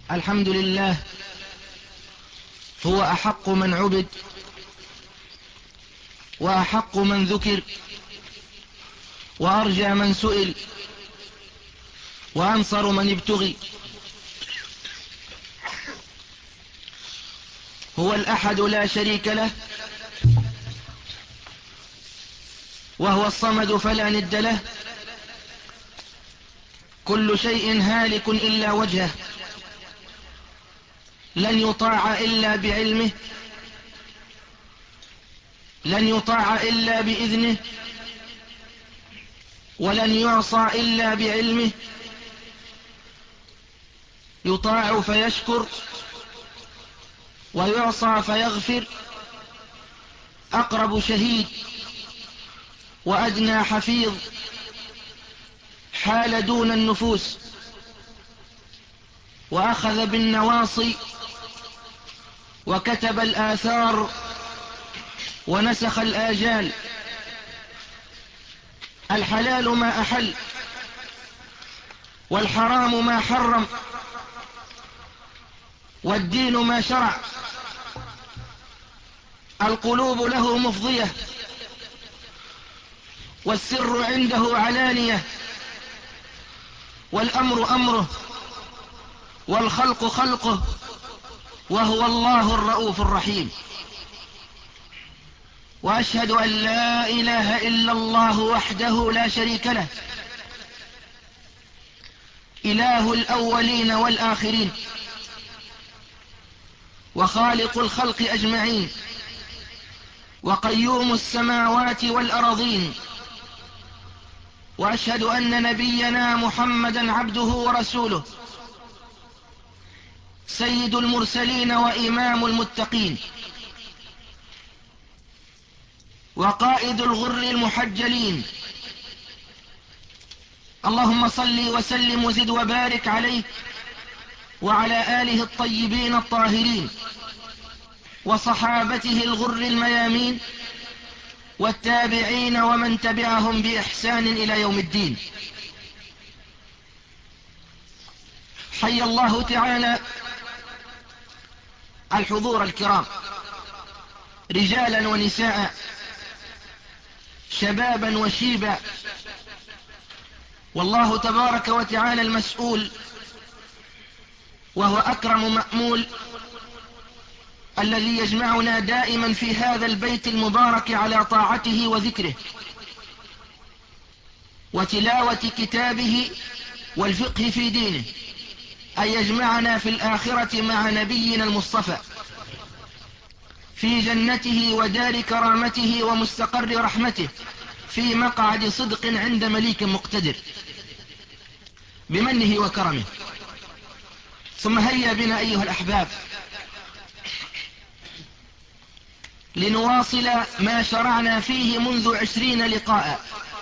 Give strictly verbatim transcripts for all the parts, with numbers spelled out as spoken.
الحمد لله، هو أحق من عبد وأحق من ذكر وأرجى من سئل وأنصر من ابتغي. هو الأحد لا شريك له، وهو الصمد فلا ند له. كل شيء هالك إلا وجهه، لن يطاع إلا بعلمه، لن يطاع إلا بإذنه، ولن يعصى إلا بعلمه. يطاع فيشكر ويعصى فيغفر. أقرب شهيد وأدنى حفيظ، حال دون النفوس وأخذ بالنواصي وكتب الآثار ونسخ الآجال. الحلال ما أحل والحرام ما حرم والدين ما شرع. القلوب له مفضية والسر عنده علانية، والأمر أمره والخلق خلقه، وهو الله الرؤوف الرحيم. وأشهد أن لا إله إلا الله وحده لا شريك له، إله الأولين والآخرين وخالق الخلق أجمعين وقيوم السماوات والأرضين. وأشهد أن نبينا محمدا عبده ورسوله، سيد المرسلين وإمام المتقين وقائد الغر المحجلين. اللهم صل وسلم وزد وبارك عليه وعلى آله الطيبين الطاهرين وصحابته الغر الميامين والتابعين ومن تبعهم بإحسان إلى يوم الدين. حي الله تعالى الحضور الكرام، رجالا ونساء، شبابا وشيبا، والله تبارك وتعالى المسؤول، وهو أكرم مأمول، الذي يجمعنا دائما في هذا البيت المبارك على طاعته وذكره وتلاوة كتابه والفقه في دينه، أن يجمعنا في الآخرة مع نبينا المصطفى في جنته ودار كرامته ومستقر رحمته، في مقعد صدق عند مليك مقتدر بمنه وكرمه. ثم هيا بنا أيها الأحباب لنواصل ما شرعنا فيه منذ عشرين لقاء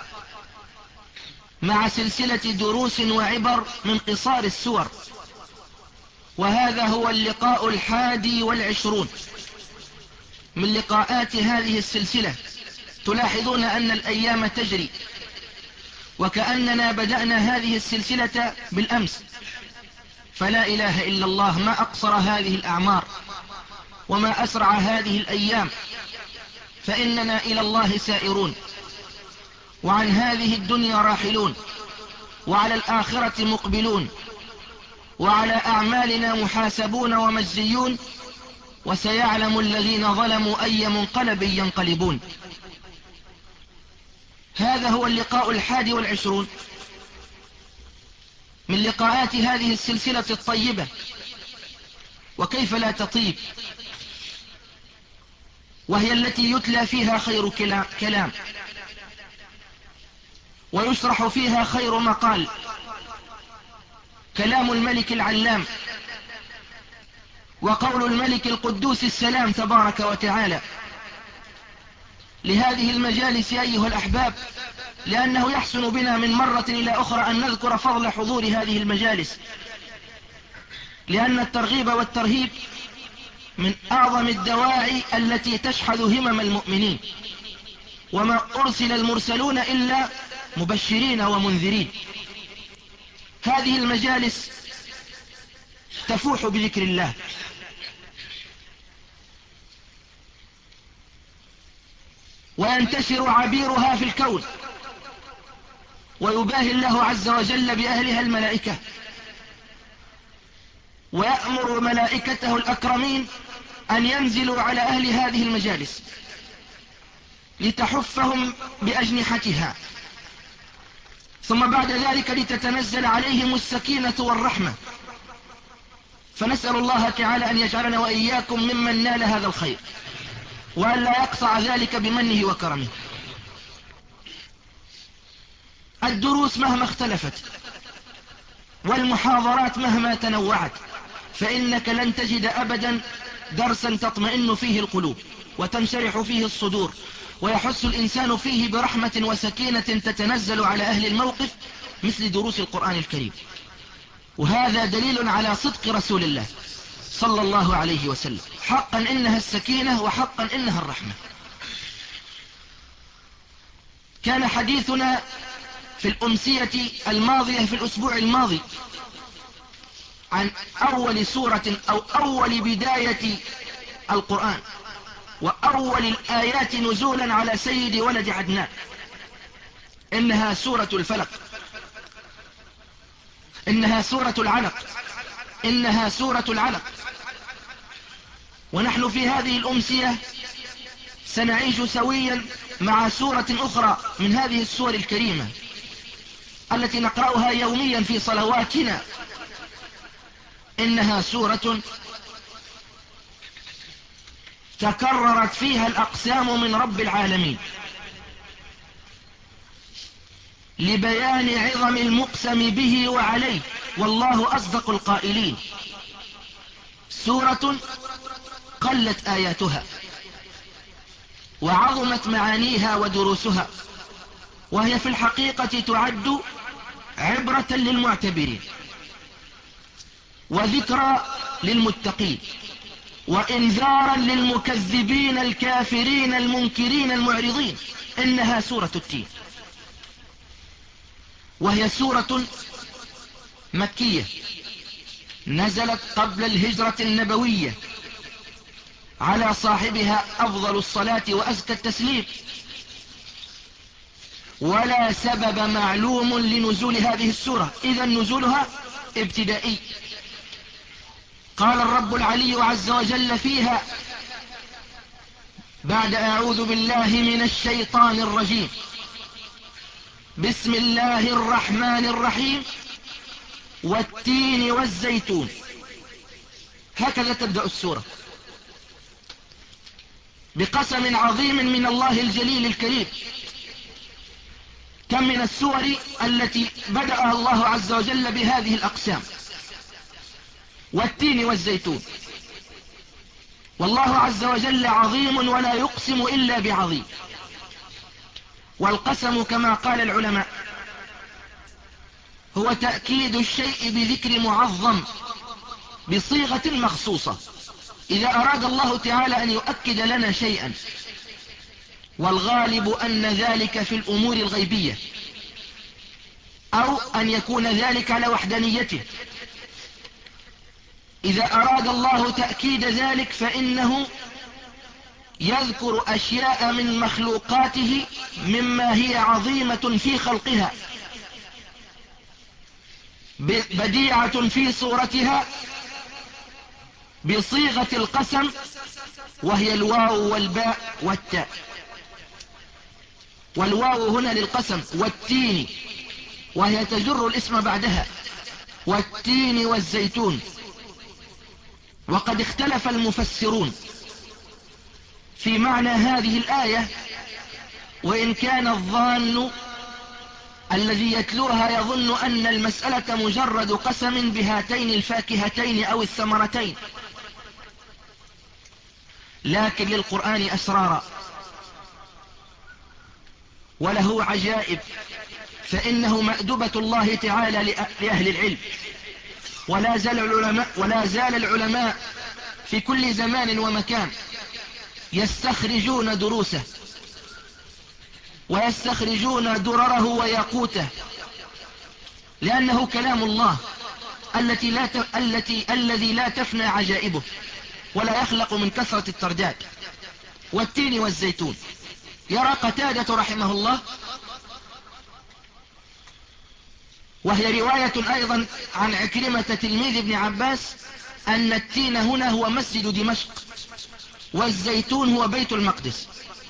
مع سلسلة دروس وعبر من قصار السور، وهذا هو اللقاء الحادي والعشرون من لقاءات هذه السلسلة. تلاحظون أن الأيام تجري وكأننا بدأنا هذه السلسلة بالأمس، فلا إله إلا الله، ما أقصر هذه الأعمار وما أسرع هذه الأيام، فإننا إلى الله سائرون وعن هذه الدنيا راحلون وعلى الآخرة مقبلون وعلى أعمالنا محاسبون ومجزيون، وسيعلم الذين ظلموا أي منقلب ينقلبون. هذا هو اللقاء الحادي والعشرون من لقاءات هذه السلسلة الطيبة، وكيف لا تطيب، وهي التي يتلى فيها خير كلام ويشرح فيها خير مقال، كلام الملك العلام وقول الملك القدوس السلام تبارك وتعالى. لهذه المجالس أيها الأحباب، لأنه يحسن بنا من مرة إلى أخرى أن نذكر فضل حضور هذه المجالس، لأن الترغيب والترهيب من أعظم الدواعي التي تشحذ همم المؤمنين، وما أرسل المرسلون إلا مبشرين ومنذرين. هذه المجالس تفوح بذكر الله. وينتشر عبيرها في الكون، ويباهي الله عز وجل بأهلها الملائكة، ويأمر ملائكته الأكرمين أن ينزلوا على أهل هذه المجالس لتحفهم بأجنحتها، ثم بعد ذلك لتتنزل عليهم السكينة والرحمة. فنسأل الله تعالى أن يجعلنا وإياكم ممن نال هذا الخير، وأن لا يقطع ذلك بمنه وكرمه. الدروس مهما اختلفت والمحاضرات مهما تنوعت، فإنك لن تجد أبدا درسا تطمئن فيه القلوب وتنشرح فيه الصدور ويحس الإنسان فيه برحمة وسكينة تتنزل على أهل الموقف مثل دروس القرآن الكريم. وهذا دليل على صدق رسول الله صلى الله عليه وسلم. حقا إنها السكينة، وحقا إنها الرحمة. كان حديثنا في الأمسية الماضية في الأسبوع الماضي عن أول سورة أو أول بداية القرآن، وأول الآيات نزولا على سيد ولد عدنان. إنها سورة الفلق، إنها سورة العلق، إنها سورة العلق. ونحن في هذه الأمسية سنعيش سويا مع سورة أخرى من هذه السور الكريمة التي نقرأها يوميا في صلواتنا. إنها سورة تكررت فيها الأقسام من رب العالمين لبيان عظم المقسم به وعليه، والله أصدق القائلين. سورة قلت آياتها وعظمت معانيها ودروسها، وهي في الحقيقة تعد عبرة للمعتبرين وذكرى للمتقين وإنذارا للمكذبين الكافرين المنكرين المعرضين. إنها سورة التين، وهي سورة مكية نزلت قبل الهجرة النبوية على صاحبها أفضل الصلاة وأزكى التسليم، ولا سبب معلوم لنزول هذه السورة، إذا نزولها ابتدائي. قال الرب العلي عز وجل فيها بعد أعوذ بالله من الشيطان الرجيم: بسم الله الرحمن الرحيم والتين والزيتون. هكذا تبدأ السورة بقسم عظيم من الله الجليل الكريم. كم من السور التي بدأها الله عز وجل بهذه الأقسام: والتين والزيتون. والله عز وجل عظيم ولا يقسم إلا بعظيم. والقسم كما قال العلماء هو تأكيد الشيء بذكر معظم بصيغة مخصوصة. إذا أراد الله تعالى أن يؤكد لنا شيئا، والغالب أن ذلك في الأمور الغيبية، أو أن يكون ذلك على وحدانيته، إذا أراد الله تأكيد ذلك فإنه يذكر أشياء من مخلوقاته مما هي عظيمة في خلقها بديعة في صورتها بصيغة القسم، وهي الواو والباء والتاء. والواو هنا للقسم، والتين، وهي تجر الاسم بعدها، والتين والزيتون. وقد اختلف المفسرون في معنى هذه الآية، وإن كان الظان الذي يتلوها يظن أن المسألة مجرد قسم بهاتين الفاكهتين أو الثمرتين، لكن للقرآن أسرارا وله عجائب، فإنه مأدبة الله تعالى لأهل العلم. ولا زال العلماء, ولا زال العلماء في كل زمان ومكان يستخرجون دروسه ويستخرجون درره وياقوته، لأنه كلام الله التي لا ت... التي الذي لا تفنى عجائبه ولا يخلق من كثرة الترداد، والتين والزيتون. يرى قتادة رحمه الله، وهي رواية أيضا عن عكرمة تلميذ ابن عباس، أن التين هنا هو مسجد دمشق، والزيتون هو بيت المقدس.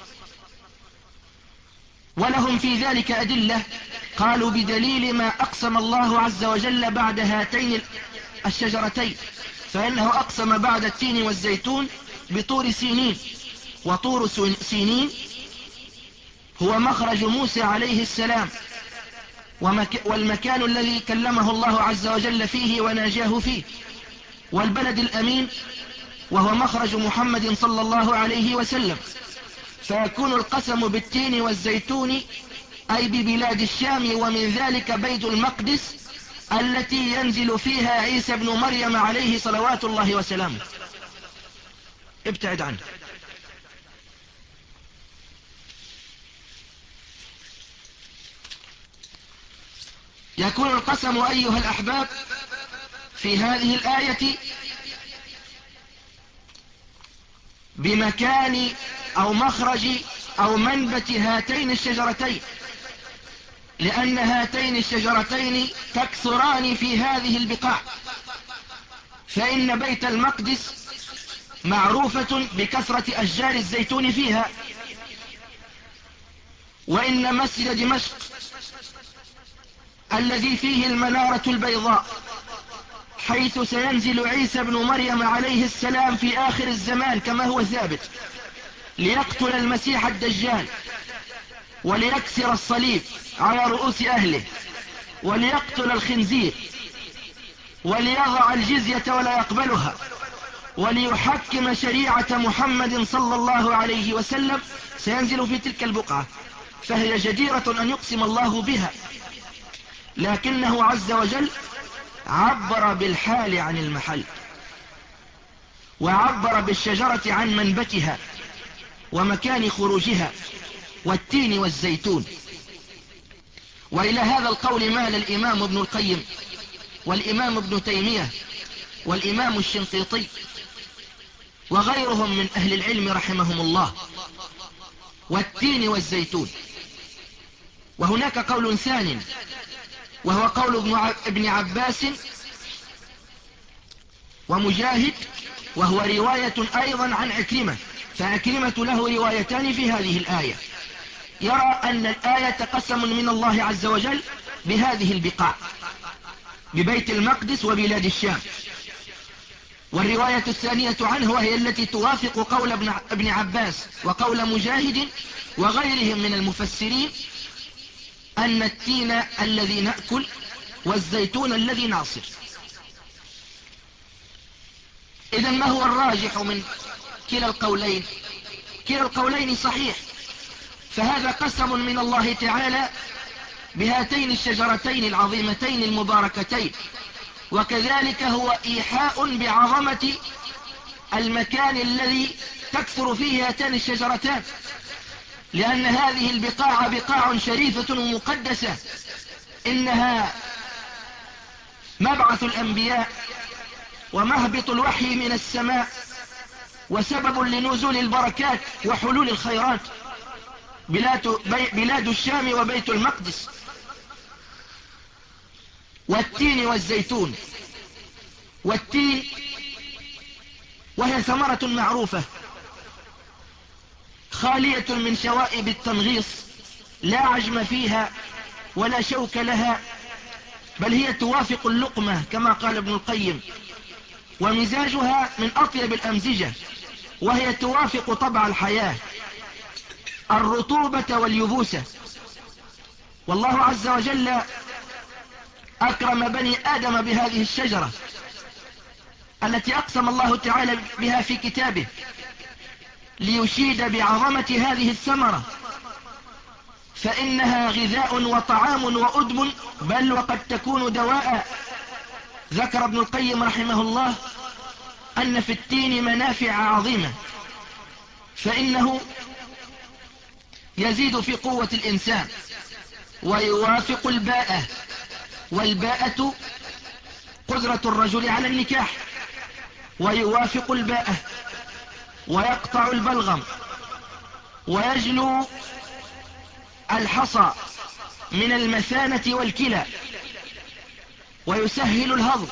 ولهم في ذلك أدلة، قالوا بدليل ما أقسم الله عز وجل بعد هاتين الشجرتين، فإنه أقسم بعد التين والزيتون بطور سينين، وطور سينين هو مخرج موسى عليه السلام، والمكان الذي كلمه الله عز وجل فيه وناجاه فيه، والبلد الأمين وهو مخرج محمد صلى الله عليه وسلم. فيكون القسم بالتين والزيتون أي ببلاد الشام، ومن ذلك بيت المقدس التي ينزل فيها عيسى بن مريم عليه صلوات الله وسلامه. ابتعد عنه. يكون القسم أيها الأحباب في هذه الآية بمكان أو مخرج أو منبت هاتين الشجرتين، لأن هاتين الشجرتين تكثران في هذه البقاع، فإن بيت المقدس معروفة بكثرة أشجار الزيتون فيها، وإن مسجد دمشق الذي فيه المنارة البيضاء حيث سينزل عيسى بن مريم عليه السلام في آخر الزمان كما هو ثابت، ليقتل المسيح الدجال وليكسر الصليب على رؤوس أهله وليقتل الخنزير وليضع الجزية ولا يقبلها وليحكم شريعة محمد صلى الله عليه وسلم، سينزل في تلك البقعة، فهي جديرة أن يقسم الله بها، لكنه عز وجل عبر بالحال عن المحل، وعبر بالشجرة عن منبتها ومكان خروجها، والتين والزيتون. وإلى هذا القول مال الإمام ابن القيم والإمام ابن تيمية والإمام الشنقيطي وغيرهم من أهل العلم رحمهم الله، والتين والزيتون. وهناك قول ثاني وهو قول ابن عباس ومجاهد، وهو رواية أيضا عن عكرمة، فعكرمة له روايتان في هذه الآية. يرى أن الآية قسم من الله عز وجل بهذه البقاع، ببيت المقدس وبلاد الشام. والرواية الثانية عنه وهي التي توافق قول ابن عباس وقول مجاهد وغيرهم من المفسرين، أن التين الذي نأكل والزيتون الذي نعصر. إذن ما هو الراجح من كلا القولين؟ كلا القولين صحيح، فهذا قسم من الله تعالى بهاتين الشجرتين العظيمتين المباركتين، وكذلك هو إيحاء بعظمة المكان الذي تكثر فيه هاتان الشجرتان، لأن هذه البقاع بقاع شريفة ومقدسة، إنها مبعث الأنبياء ومهبط الوحي من السماء وسبب لنزول البركات وحلول الخيرات، بلاد, بلاد الشام وبيت المقدس. والتين والزيتون، والتين وهي ثمرة معروفة خالية من شوائب التنغيص، لا عجم فيها ولا شوك لها، بل هي توافق اللقمة كما قال ابن القيم، ومزاجها من أطيب الأمزجة، وهي توافق طبع الحياة، الرطوبة واليبوسة. والله عز وجل أكرم بني آدم بهذه الشجرة التي أقسم الله تعالى بها في كتابه، ليشيد بعظمة هذه الثمرة، فإنها غذاء وطعام وأدم، بل وقد تكون دواء. ذكر ابن القيم رحمه الله أن في التين منافع عظيمة، فإنه يزيد في قوة الإنسان ويوافق الباءة، والباءة قدرة الرجل على النكاح، ويوافق الباءة، ويقطع البلغم، ويجلو الحصى من المثانة والكلى، ويسهل الهضم،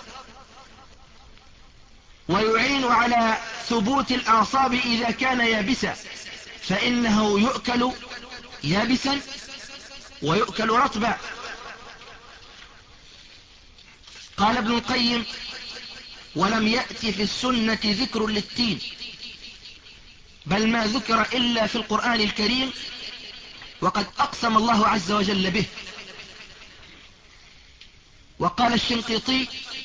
ويعين على ثبوت الأعصاب إذا كان يابسا، فإنه يؤكل يابسا ويؤكل رطبا. قال ابن القيم: ولم يأتي في السنة ذكر للتين، بل ما ذكر إلا في القرآن الكريم، وقد أقسم الله عز وجل به. وقال الشنقيطي: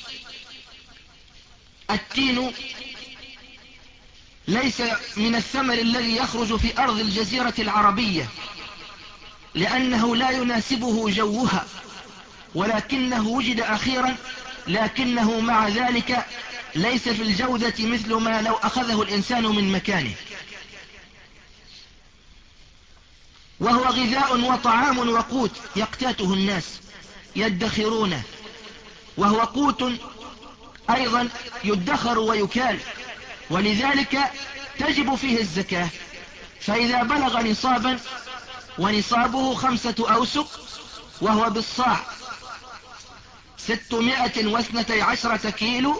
التين ليس من الثمر الذي يخرج في أرض الجزيرة العربية، لأنه لا يناسبه جوها، ولكنه وجد أخيرا، لكنه مع ذلك ليس في الجودة مثل ما لو أخذه الإنسان من مكانه، وهو غذاء وطعام وقوت يقتاته الناس يدخرونه، وهو قوت أيضا يدخر ويكال، ولذلك تجب فيه الزكاة. فإذا بلغ نصابا، ونصابه خمسة أوسق، وهو بالصاع ستمائة واثنتي عشرة كيلو،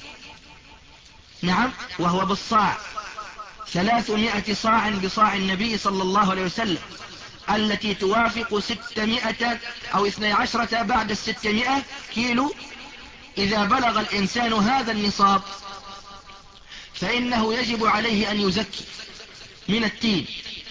نعم، وهو بالصاع ثلاثمائة صاع بصاع النبي صلى الله عليه وسلم، التي توافق ستمائة أو اثني عشرة بعد الستمائة كيلو. إذا بلغ الإنسان هذا النصاب فإنه يجب عليه أن يزكي من التين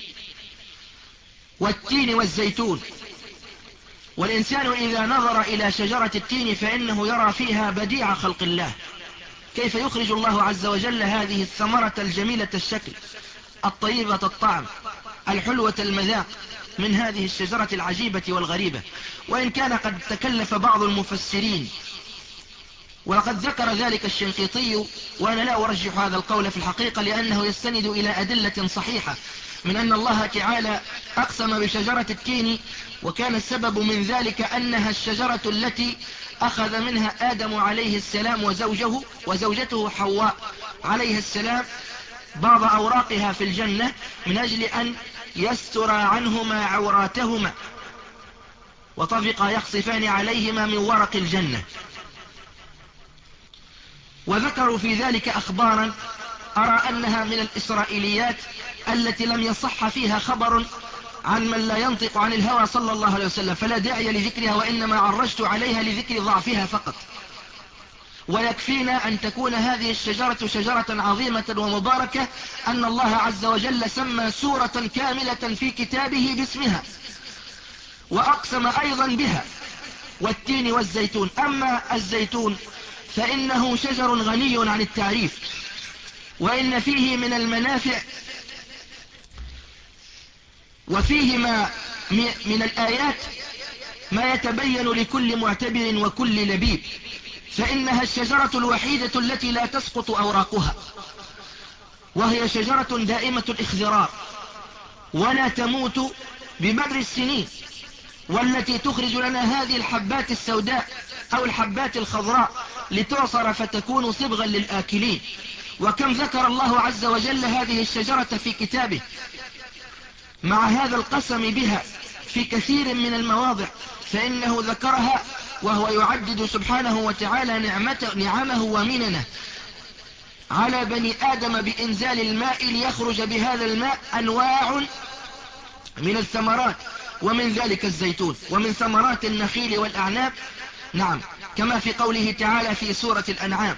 والتين والزيتون. والإنسان إذا نظر إلى شجرة التين فإنه يرى فيها بديع خلق الله، كيف يخرج الله عز وجل هذه الثمرة الجميلة الشكل، الطيبة الطعم، الحلوة المذاق، من هذه الشجرة العجيبة والغريبة. وإن كان قد تكلف بعض المفسرين، وقد ذكر ذلك الشنقيطي، وأنا لا أرجح هذا القول في الحقيقة، لأنه يستند إلى أدلة صحيحة من أن الله تعالى أقسم بشجرة التين، وكان السبب من ذلك أنها الشجرة التي أخذ منها آدم عليه السلام وزوجه وزوجته حواء عليه السلام بعض أوراقها في الجنة، من أجل أن يستر عنهما عوراتهما، وطفقا يخصفان عليهما من ورق الجنة. وذكروا في ذلك أخبارا أرى أنها من الإسرائيليات التي لم يصح فيها خبر عن من لا ينطق عن الهوى صلى الله عليه وسلم، فلا داعي لذكرها، وإنما عرجت عليها لذكر ضعفها فقط. ويكفينا أن تكون هذه الشجرة شجرة عظيمة ومباركة، أن الله عز وجل سمى سورة كاملة في كتابه باسمها، وأقسم أيضا بها، والتين والزيتون. أما الزيتون فإنه شجر غني عن التعريف، وإن فيه من المنافع، وفيه ما من الآيات ما يتبين لكل معتبر وكل لبيب. فإنها الشجرة الوحيدة التي لا تسقط أوراقها، وهي شجرة دائمة الإخضرار ولا تموت بمر السنين، والتي تخرج لنا هذه الحبات السوداء أو الحبات الخضراء لتعصر فتكون صبغا للآكلين. وكم ذكر الله عز وجل هذه الشجرة في كتابه مع هذا القسم بها في كثير من المواضع، فإنه ذكرها وهو يعدد سبحانه وتعالى نعمته نعمه ومننه على بني آدم بإنزال الماء ليخرج بهذا الماء أنواع من الثمرات، ومن ذلك الزيتون، ومن ثمرات النخيل والأعناب، نعم، كما في قوله تعالى في سورة الأنعام: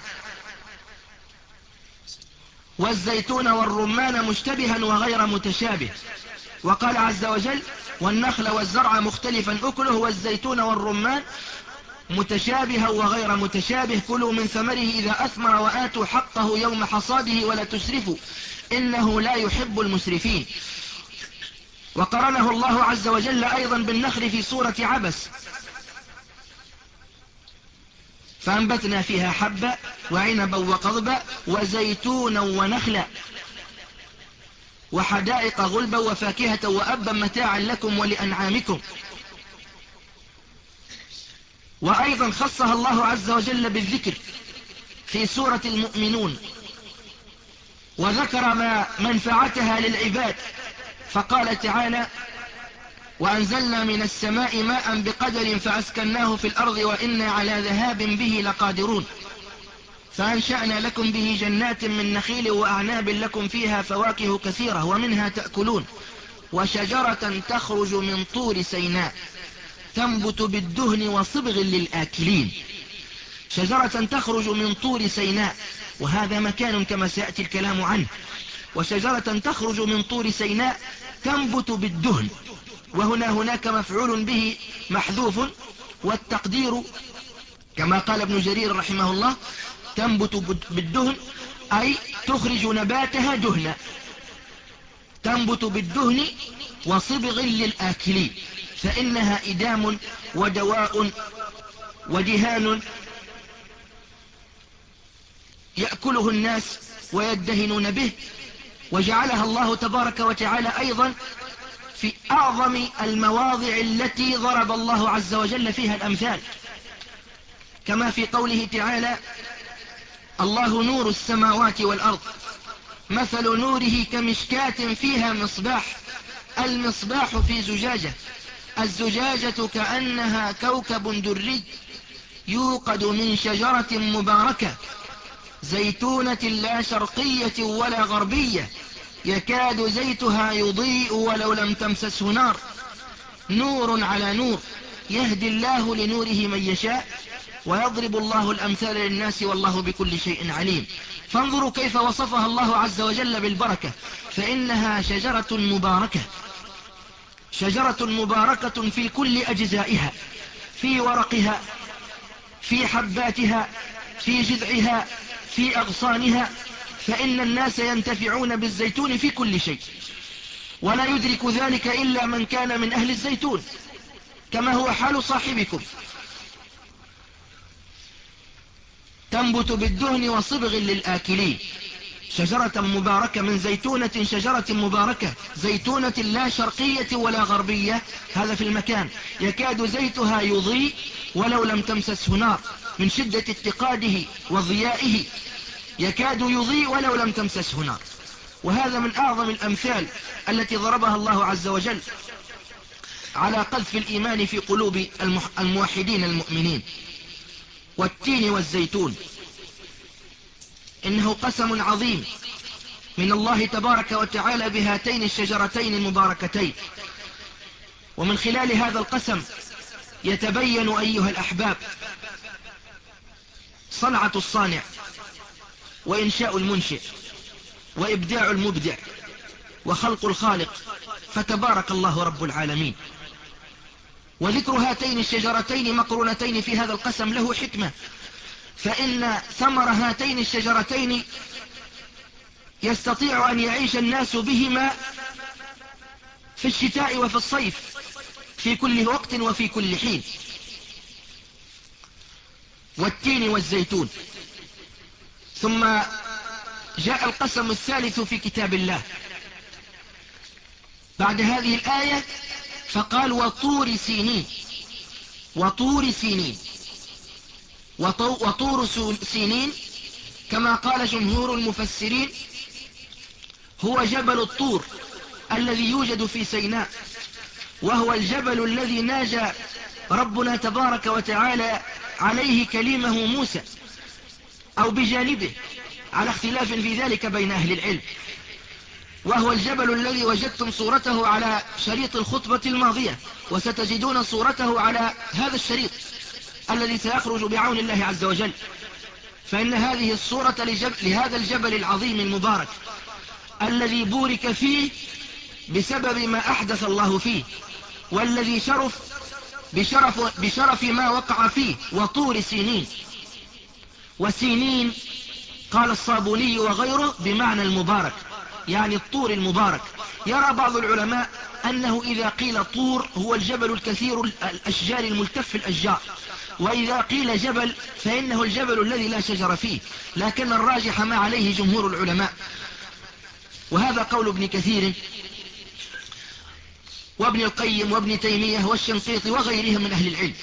والزيتون والرمان مشتبها وغير متشابه. وقال عز وجل: والنخل والزرع مختلفا أكله والزيتون والرمان متشابها وغير متشابه، كلوا من ثمره إذا أثمر وآتوا حقه يوم حصاده ولا تسرفوا إنه لا يحب المسرفين. وقرنه الله عز وجل أيضا بالنخل في سورة عبس: فأنبتنا فيها حبا وعنبا وقضبا وزيتونا ونخلا وحدائق غلبا وفاكهة وأبا متاعا لكم ولأنعامكم. وأيضا خصها الله عز وجل بالذكر في سورة المؤمنون، وذكر ما منفعتها للعباد فقال تعالى: وأنزلنا من السماء ماء بقدر فأسكناه في الأرض وإنا على ذهاب به لقادرون فأنشأنا لكم به جنات من نخيل وأعناب لكم فيها فواكه كثيرة ومنها تأكلون وشجرة تخرج من طور سيناء تنبت بالدهن وصبغ للآكلين. شجرة تخرج من طور سيناء، وهذا مكان كما سيأتي الكلام عنه. وشجرة تخرج من طور سيناء تنبت بالدهن، وهنا هناك مفعول به محذوف، والتقدير كما قال ابن جرير رحمه الله: تنبت بالدهن أي تخرج نباتها دهنا، تنبت بالدهن وصبغ للآكلين، فإنها إدام ودواء ودهان يأكله الناس ويدهنون به. وجعلها الله تبارك وتعالى أيضا في أعظم المواضع التي ضرب الله عز وجل فيها الأمثال، كما في قوله تعالى: الله نور السماوات والأرض مثل نوره كمشكاة فيها مصباح، المصباح في زجاجة، الزجاجة كأنها كوكب دري يوقد من شجرة مباركة زيتونة لا شرقية ولا غربية يكاد زيتها يضيء ولو لم تمسسه نار نور على نور يهدي الله لنوره من يشاء ويضرب الله الأمثال للناس والله بكل شيء عليم. فانظروا كيف وصفها الله عز وجل بالبركة، فإنها شجرة مباركة، شجرة مباركة في كل أجزائها، في ورقها، في حباتها، في جذعها، في أغصانها، فإن الناس ينتفعون بالزيتون في كل شيء، ولا يدرك ذلك إلا من كان من أهل الزيتون كما هو حال صاحبكم. تنبت بالدهن وصبغ للآكلين، شجرة مباركة من زيتونة، شجرة مباركة زيتونة لا شرقية ولا غربية، هذا في المكان، يكاد زيتها يضيء ولو لم تمسسه نار، من شدة اتقاده وضيائه يكاد يضيء ولو لم تمسسه نار. وهذا من أعظم الأمثال التي ضربها الله عز وجل على قذف الإيمان في قلوب الموحدين المؤمنين. والتين والزيتون إنه قسم عظيم من الله تبارك وتعالى بهاتين الشجرتين المباركتين، ومن خلال هذا القسم يتبين أيها الأحباب صنعة الصانع وإنشاء المنشئ وإبداع المبدع وخلق الخالق، فتبارك الله رب العالمين. وذكر هاتين الشجرتين مقرونتين في هذا القسم له حكمة، فإن ثمر هاتين الشجرتين يستطيع أن يعيش الناس بهما في الشتاء وفي الصيف في كل وقت وفي كل حين. والتين والزيتون. ثم جاء القسم الثالث في كتاب الله بعد هذه الآية فقال: وطور سينين. وطور سينين وطور سينين كما قال جمهور المفسرين هو جبل الطور الذي يوجد في سيناء، وهو الجبل الذي ناجى ربنا تبارك وتعالى عليه كليمه موسى، أو بجانبه على اختلاف في ذلك بين أهل العلم، وهو الجبل الذي وجدتم صورته على شريط الخطبة الماضية، وستجدون صورته على هذا الشريط الذي سيخرج بعون الله عز وجل. فإن هذه الصورة لهذا الجبل العظيم المبارك الذي بورك فيه بسبب ما أحدث الله فيه، والذي شرف بشرف, بشرف ما وقع فيه، وطور سينين. وسينين قال الصابوني وغيره بمعنى المبارك، يعني الطور المبارك. يرى بعض العلماء أنه إذا قيل طور هو الجبل الكثير الأشجار الملتف الأشجار، وإذا قيل جبل فإنه الجبل الذي لا شجر فيه، لكن الراجح ما عليه جمهور العلماء، وهذا قول ابن كثير وابن القيم وابن تيمية والشنقيطي وغيرهم من أهل العلم.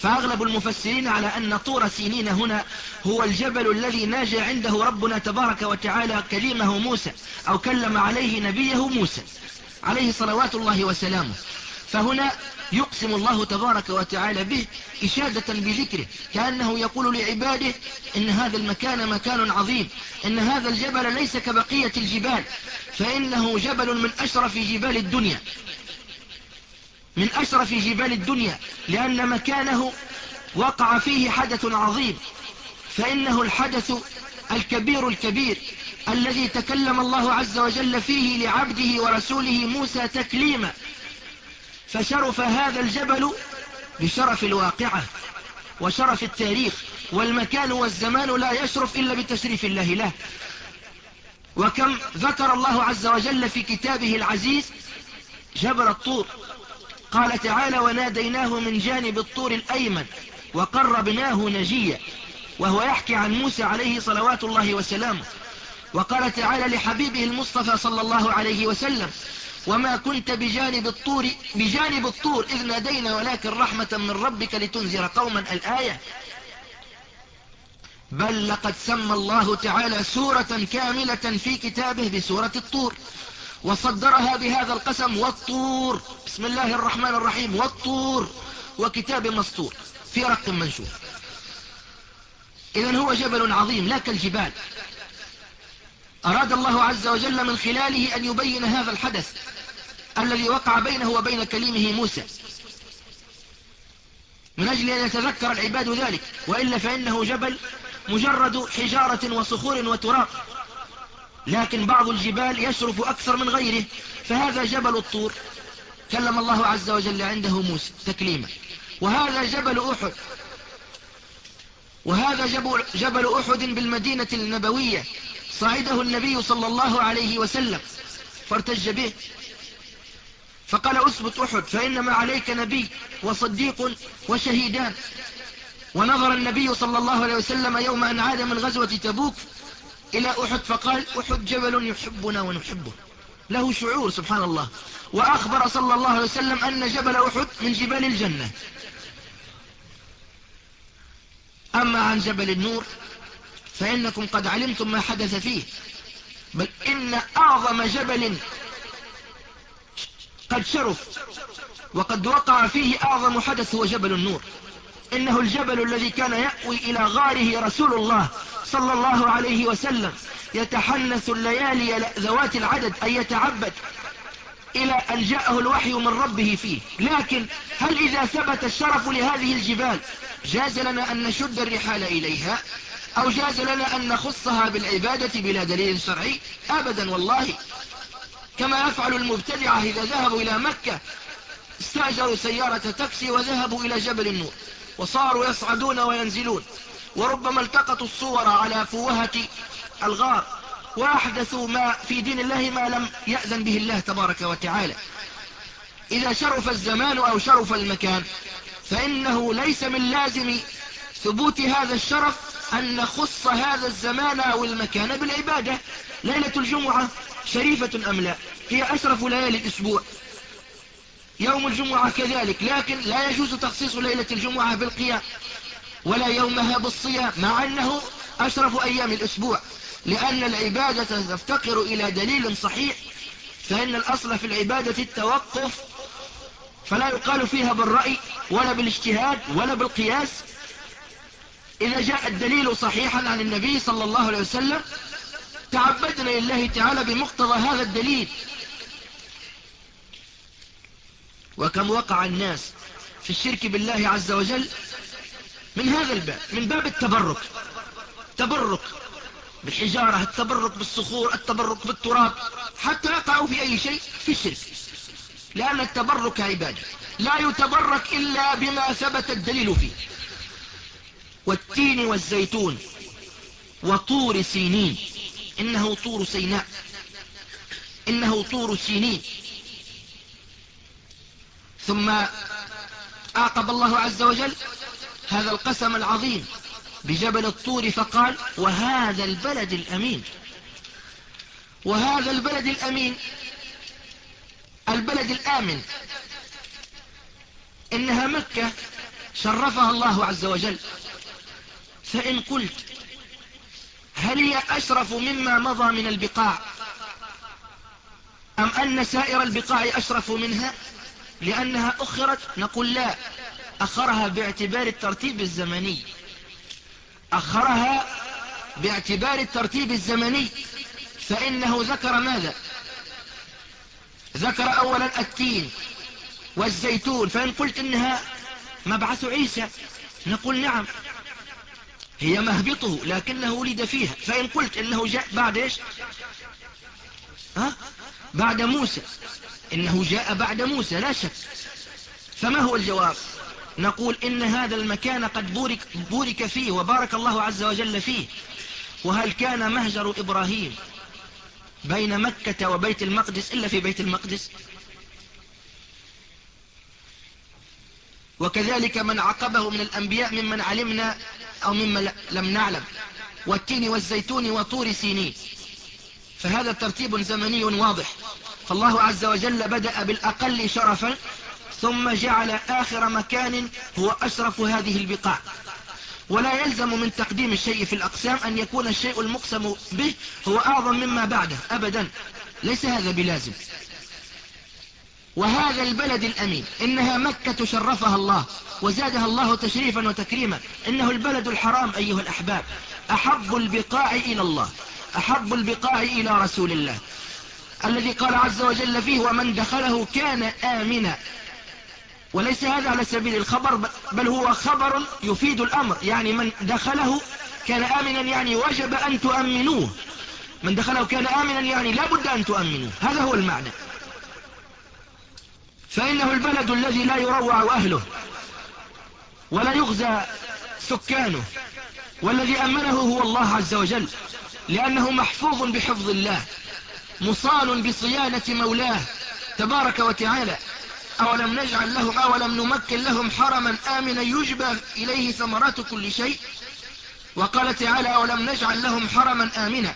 فأغلب المفسرين على أن طور سينين هنا هو الجبل الذي ناجى عنده ربنا تبارك وتعالى كليمه موسى، أو كلم عليه نبيه موسى عليه صلوات الله وسلامه. فهنا يقسم الله تبارك وتعالى به إشادة بذكره، كأنه يقول لعباده إن هذا المكان مكان عظيم، إن هذا الجبل ليس كبقية الجبال، فإنه جبل من أشرف جبال الدنيا، من أشرف جبال الدنيا، لأن مكانه وقع فيه حدث عظيم، فإنه الحدث الكبير الكبير الذي تكلم الله عز وجل فيه لعبده ورسوله موسى تكليما، فشرف هذا الجبل بشرف الواقعة وشرف التاريخ، والمكان والزمان لا يشرف إلا بتشريف الله له. وكم ذكر الله عز وجل في كتابه العزيز جبل الطور، قال تعالى وناديناه من جانب الطور الأيمن وقربناه نجيا، وهو يحكي عن موسى عليه صلوات الله وسلامه. وقال تعالى لحبيبه المصطفى صلى الله عليه وسلم وما كنت بجانب الطور بجانب الطور إذ نادينا ولكن رحمة من ربك لتنذر قوما الآية. بل لقد سمى الله تعالى سورة كاملة في كتابه بسورة الطور، وصدرها بهذا القسم والطور، بسم الله الرحمن الرحيم، والطور وكتاب مسطور في رق منشور. إذن هو جبل عظيم لا كالجبال. أراد الله عز وجل من خلاله أن يبين هذا الحدث الذي وقع بينه وبين كليمه موسى، من أجل أن يتذكر العباد ذلك، وإلا فإنه جبل مجرد حجارة وصخور وتراب، لكن بعض الجبال يشرف أكثر من غيره، فهذا جبل الطور كلم الله عز وجل عنده موسى تكليما. وهذا جبل أحد، وهذا جبل, جبل أحد بالمدينة النبوية، صعده النبي صلى الله عليه وسلم فارتج به فقال أثبت أحد فإنما عليك نبي وصديق وشهيدان. ونظر النبي صلى الله عليه وسلم يوم أن عاد من غزوة تبوك إلى أحد فقال أحد جبل يحبنا ونحبه، له شعور سبحان الله. وأخبر صلى الله عليه وسلم أن جبل أحد من جبال الجنة. أما عن جبل النور فإنكم قد علمتم ما حدث فيه، بل إن أعظم جبل قد شرف وقد وقع فيه أعظم حدث هو جبل النور. إنه الجبل الذي كان يأوي إلى غاره رسول الله صلى الله عليه وسلم يتحنث الليالي ذوات العدد أن يتعبد إلى أن جاءه الوحي من ربه فيه. لكن هل إذا ثبت الشرف لهذه الجبال جاز لنا أن نشد الرحال إليها، أو جاز لنا أن نخصها بالعبادة بلا دليل شرعي؟ أبدا والله. كما يفعل المبتدعة إذا ذهبوا إلى مكة استأجروا سيارة تاكسي وذهبوا إلى جبل النور وصاروا يصعدون وينزلون، وربما التقطوا الصور على فوهة الغار وأحدثوا ما في دين الله ما لم يأذن به الله تبارك وتعالى. إذا شرف الزمان أو شرف المكان فإنه ليس من لازم ثبوت هذا الشرف أن نخص هذا الزمان أو المكان بالعبادة. ليلة الجمعة شريفة أم لا؟ هي أشرف ليالي الأسبوع، يوم الجمعة كذلك، لكن لا يجوز تخصيص ليلة الجمعة بالقيام ولا يومها بالصيام، مع أنه أشرف أيام الأسبوع، لأن العبادة تفتقر إلى دليل صحيح. فإن الأصل في العبادة التوقف، فلا يقال فيها بالرأي ولا بالاجتهاد ولا بالقياس. إذا جاء الدليل صحيحا عن النبي صلى الله عليه وسلم تعبدنا لله تعالى بمقتضى هذا الدليل. وكم وقع الناس في الشرك بالله عز وجل من هذا الباب، من باب التبرك، تبرك بالحجارة، التبرك بالصخور، التبرك بالتراب، حتى يقعوا في أي شيء في الشرك، لأن التبرك عبادة لا يتبرك إلا بما ثبت الدليل فيه. والتين والزيتون وطور سينين، إنه طور سيناء، إنه طور سينين. ثم أعقب الله عز وجل هذا القسم العظيم بجبل الطور فقال وهذا البلد الأمين. وهذا البلد الأمين، البلد الآمن، إنها مكة شرفها الله عز وجل. فإن قلت هل هي أشرف مما مضى من البقاع أم أن سائر البقاع أشرف منها لأنها أخرت؟ نقول لا، أخرها باعتبار الترتيب الزمني، أخرها باعتبار الترتيب الزمني. فإنه ذكر ماذا؟ ذكر أولا التين والزيتون. فإن قلت إنها مبعث عيسى نقول نعم، هي مهبطه لكنه ولد فيها. فإن قلت إنه جاء بعد إيش؟ ها؟ بعد موسى، إنه جاء بعد موسى لا شك. فما هو الجواب؟ نقول إن هذا المكان قد بورك, بورك فيه وبارك الله عز وجل فيه. وهل كان مهجر إبراهيم بين مكة وبيت المقدس إلا في بيت المقدس؟ وكذلك من عقبه من الأنبياء ممن علمنا أو ممن لم نعلم، والتين والزيتون وطور سينين. فهذا ترتيب زمني واضح. فالله عز وجل بدأ بالأقل شرفا ثم جعل آخر مكان هو أشرف هذه البقاع. ولا يلزم من تقديم الشيء في الأقسام أن يكون الشيء المقسم به هو أعظم مما بعده أبدا، ليس هذا بلازم. وهذا البلد الأمين إنها مكة شرفها الله وزادها الله تشريفا وتكريما. إنه البلد الحرام أيها الأحباب، أحب البقاع إلى الله، أحب البقاع إلى رسول الله، الذي قال عز وجل فيه ومن دخله كان آمنا. وليس هذا على سبيل الخبر، بل هو خبر يفيد الأمر. يعني من دخله كان آمنا يعني وجب أن تؤمنوه، من دخله كان آمنا يعني لا بد أن تؤمنوه، هذا هو المعنى. فإنه البلد الذي لا يروع أهله ولا يغزى سكانه، والذي أمنه هو الله عز وجل، لأنه محفوظ بحفظ الله، مصان بصيانة مولاه تبارك وتعالى. أولم نجعل لهم أولم نمكن لهم حرما آمنا يجبى إليه ثمرات كل شيء. وقال تعالى أولم نجعل لهم حرما آمنا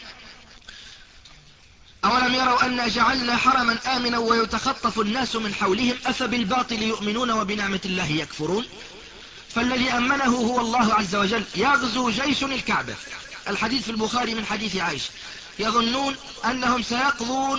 أولم يروا أن جعلنا حرما آمنا ويتخطف الناس من حولهم أفبالباطل يؤمنون وبنعمة الله يكفرون. فالذي أمنه هو الله عز وجل. يغزو جيش الكعبة، الحديث في البخاري من حديث عائشة، يظنون أنهم سيقضون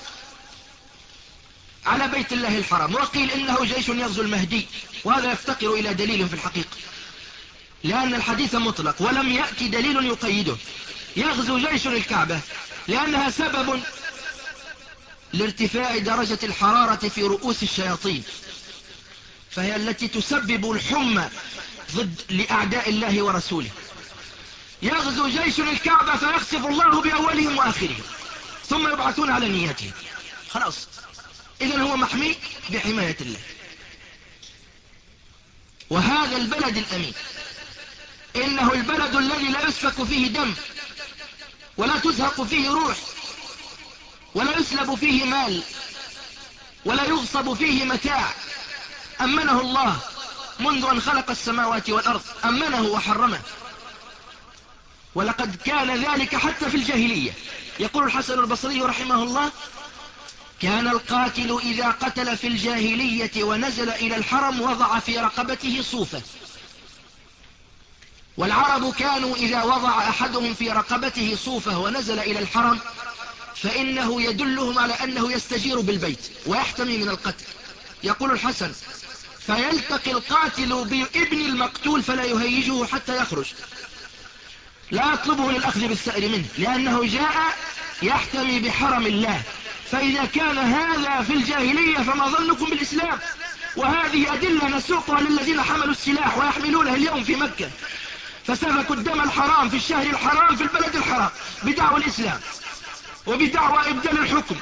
على بيت الله الحرام، وقيل إنه جيش يغزو المهدي، وهذا يفتقر إلى دليل في الحقيقة، لأن الحديث مطلق ولم يأتي دليل يقيده. يغزو جيش الكعبة لأنها سبب لارتفاع درجة الحرارة في رؤوس الشياطين، فهي التي تسبب الحمى ضد لأعداء الله ورسوله. يغزو جيش الكعبة فيخسف الله بأولهم وآخرهم ثم يبعثون على نياتهم، خلاص. إذن هو محمي بحماية الله. وهذا البلد الأمين إنه البلد الذي لا يسفك فيه دم ولا تزهق فيه روح ولا يسلب فيه مال ولا يغصب فيه متاع. أمنه الله منذ أن خلق السماوات والأرض، أمنه وحرمه. ولقد كان ذلك حتى في الجاهلية. يقول الحسن البصري رحمه الله كان القاتل إذا قتل في الجاهلية ونزل إلى الحرم وضع في رقبته صوفة. والعرب كانوا إذا وضع أحدهم في رقبته صوفة ونزل إلى الحرم فإنه يدلهم على أنه يستجير بالبيت ويحتمي من القتل. يقول الحسن فيلتقي القاتل بابن المقتول فلا يهيجه حتى يخرج، لا يطلبه للأخذ بالثأر منه، لأنه جاء يحتمي بحرم الله. فإذا كان هذا في الجاهلية فما ظنكم بالإسلام؟ وهذه أدلة نسوقها للذين حملوا السلاح ويحملونه اليوم في مكة، فسفكوا الدم الحرام في الشهر الحرام في البلد الحرام بدعوى الإسلام وبدعوى إبدال الحكم.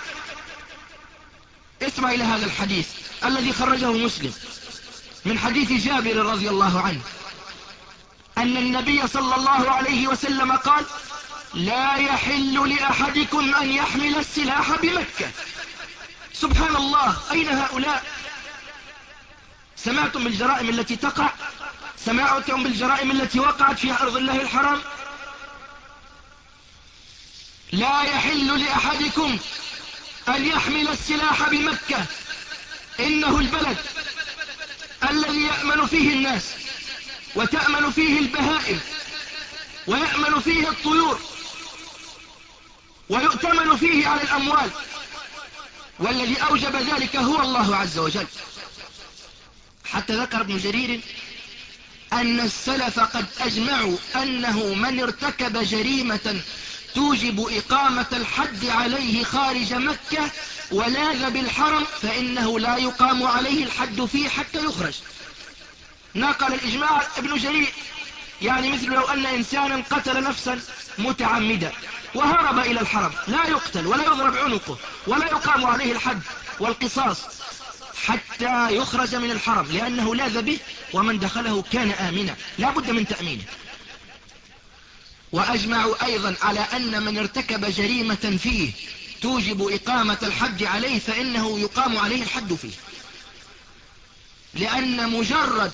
اسمع إلى هذا الحديث الذي خرجه مسلم من حديث جابر رضي الله عنه أن النبي صلى الله عليه وسلم قال لا يحل لأحدكم أن يحمل السلاح بمكة. سبحان الله، أين هؤلاء؟ سمعتم بالجرائم التي تقع؟ سمعتم بالجرائم التي وقعت في أرض الله الحرام؟ لا يحل لأحدكم أن يحمل السلاح بمكة، إنه البلد الذي يأمن فيه الناس وتأمن فيه البهائم ويأمن فيه الطيور ويؤتمن فيه على الأموال، والذي أوجب ذلك هو الله عز وجل. حتى ذكر ابن جرير أن السلف قد أجمعوا أنه من ارتكب جريمة توجب إقامة الحد عليه خارج مكة ولاذ بالحرم فإنه لا يقام عليه الحد فيه حتى يخرج. نقل الإجماع ابن جرير، يعني مثل لو أن إنسانا قتل نفسا متعمدا وهرب إلى الحرم لا يقتل ولا يضرب عنقه ولا يقام عليه الحد والقصاص حتى يخرج من الحرم، لأنه لاذ به ومن دخله كان آمنا لا بد من تأمينه. وأجمعوا أيضا على أن من ارتكب جريمة فيه توجب إقامة الحد عليه فإنه يقام عليه الحد فيه، لأن مجرد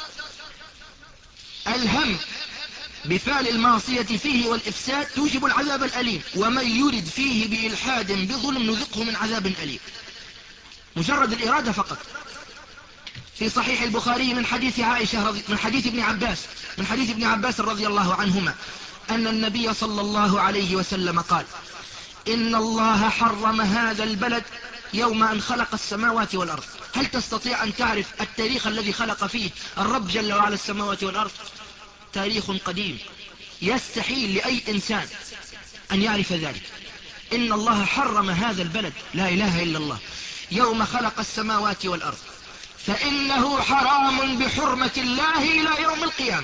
الهم بفعل المعصية فيه والإفساد توجب العذاب الأليم، ومن يرد فيه بإلحاد بظلم نذقه من عذاب أليم. مجرد الإرادة فقط. في صحيح البخاري من حديث عائشة رضي من حديث ابن عباس من حديث ابن عباس رضي الله عنهما أن النبي صلى الله عليه وسلم قال: إن الله حرم هذا البلد يوم أن خلق السماوات والأرض. هل تستطيع أن تعرف التاريخ الذي خلق فيه الرب جل وعلا السماوات والأرض؟ تاريخ قديم، يستحيل لأي إنسان أن يعرف ذلك. إن الله حرم هذا البلد، لا إله إلا الله، يوم خلق السماوات والأرض، فإنه حرام بحرمة الله إلى يوم القيامة.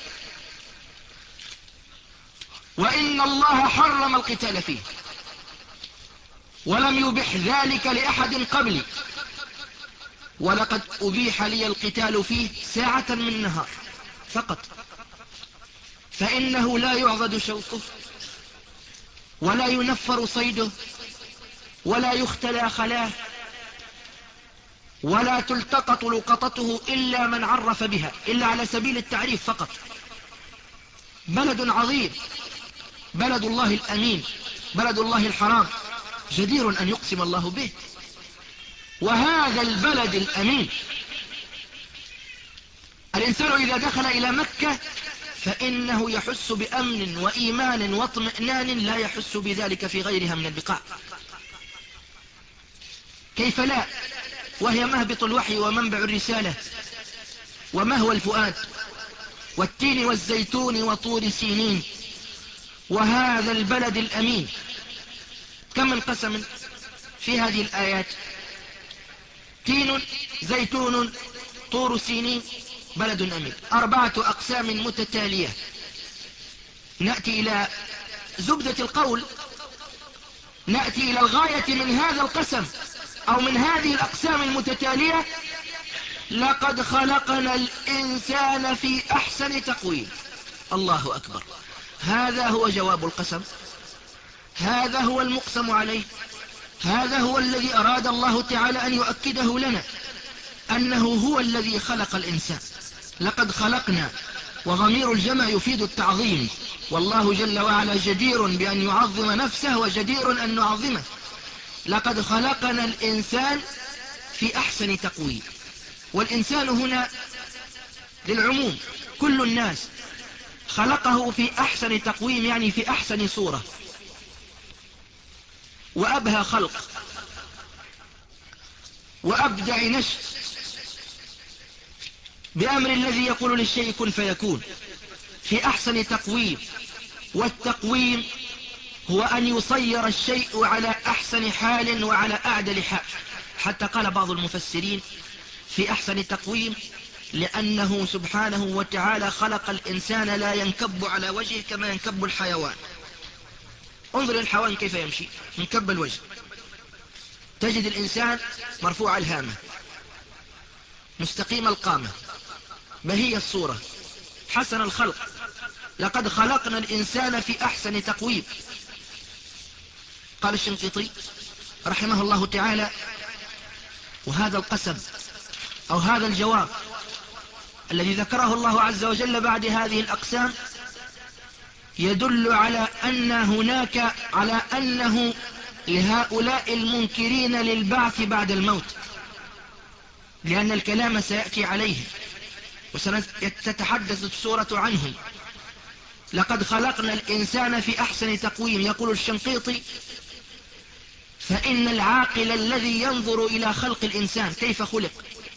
وإن الله حرم القتال فيه ولم يبح ذلك لأحد قبلي، ولقد أبيح لي القتال فيه ساعة من نهار فقط، فإنه لا يعضد شوكه ولا ينفر صيده ولا يختلى خلاه ولا تلتقط لقطته إلا من عرف بها، إلا على سبيل التعريف فقط. بلد عظيم، بلد الله الأمين، بلد الله الحرام، جدير أن يقسم الله به. وهذا البلد الأمين الإنسان إذا دخل إلى مكة فإنه يحس بأمن وإيمان واطمئنان لا يحس بذلك في غيرها من البقاع. كيف لا، وهي مهبط الوحي ومنبع الرسالة ومهوى الفؤاد، والتين والزيتون وطور سينين، وهذا البلد الأمين. كم من قسم في هذه الآيات؟ تين، زيتون، طور سينين، بلد أمين. أربعة أقسام متتالية. نأتي إلى زبدة القول، نأتي إلى الغاية من هذا القسم أو من هذه الأقسام المتتالية. لقد خلقنا الإنسان في أحسن تقويم. الله أكبر. هذا هو جواب القسم، هذا هو المقسم عليه، هذا هو الذي أراد الله تعالى أن يؤكده لنا، أنه هو الذي خلق الإنسان. لقد خلقنا، وضمير الجمع يفيد التعظيم، والله جل وعلا جدير بأن يعظم نفسه وجدير أن نعظمه. لقد خلقنا الإنسان في أحسن تقويم، والإنسان هنا للعموم، كل الناس خلقه في أحسن تقويم، يعني في أحسن صورة وأبهى خلق وأبدع نشء، بأمر الذي يقول للشيء كن فيكون، في أحسن تقويم. والتقويم هو أن يصير الشيء على أحسن حال وعلى أعدل حال. حتى قال بعض المفسرين في أحسن تقويم لأنه سبحانه وتعالى خلق الإنسان لا ينكب على وجهه كما ينكب الحيوان. انظر الحيوان كيف يمشي، منكب الوجه. تجد الإنسان مرفوع الهامة، مستقيم القامة، بهي الصورة، حسن الخلق. لقد خلقنا الإنسان في أحسن تقويم. قال الشنقيطي رحمه الله تعالى: وهذا القسم أو هذا الجواب الذي ذكره الله عز وجل بعد هذه الأقسام يدل على أن هناك على أنه لهؤلاء المنكرين للبعث بعد الموت لأن الكلام سيأتي عليه وستتحدث السورة عنهم. لقد خلقنا الإنسان في أحسن تقويم. يقول الشنقيطي: فإن العاقل الذي ينظر إلى خلق الإنسان كيف خلق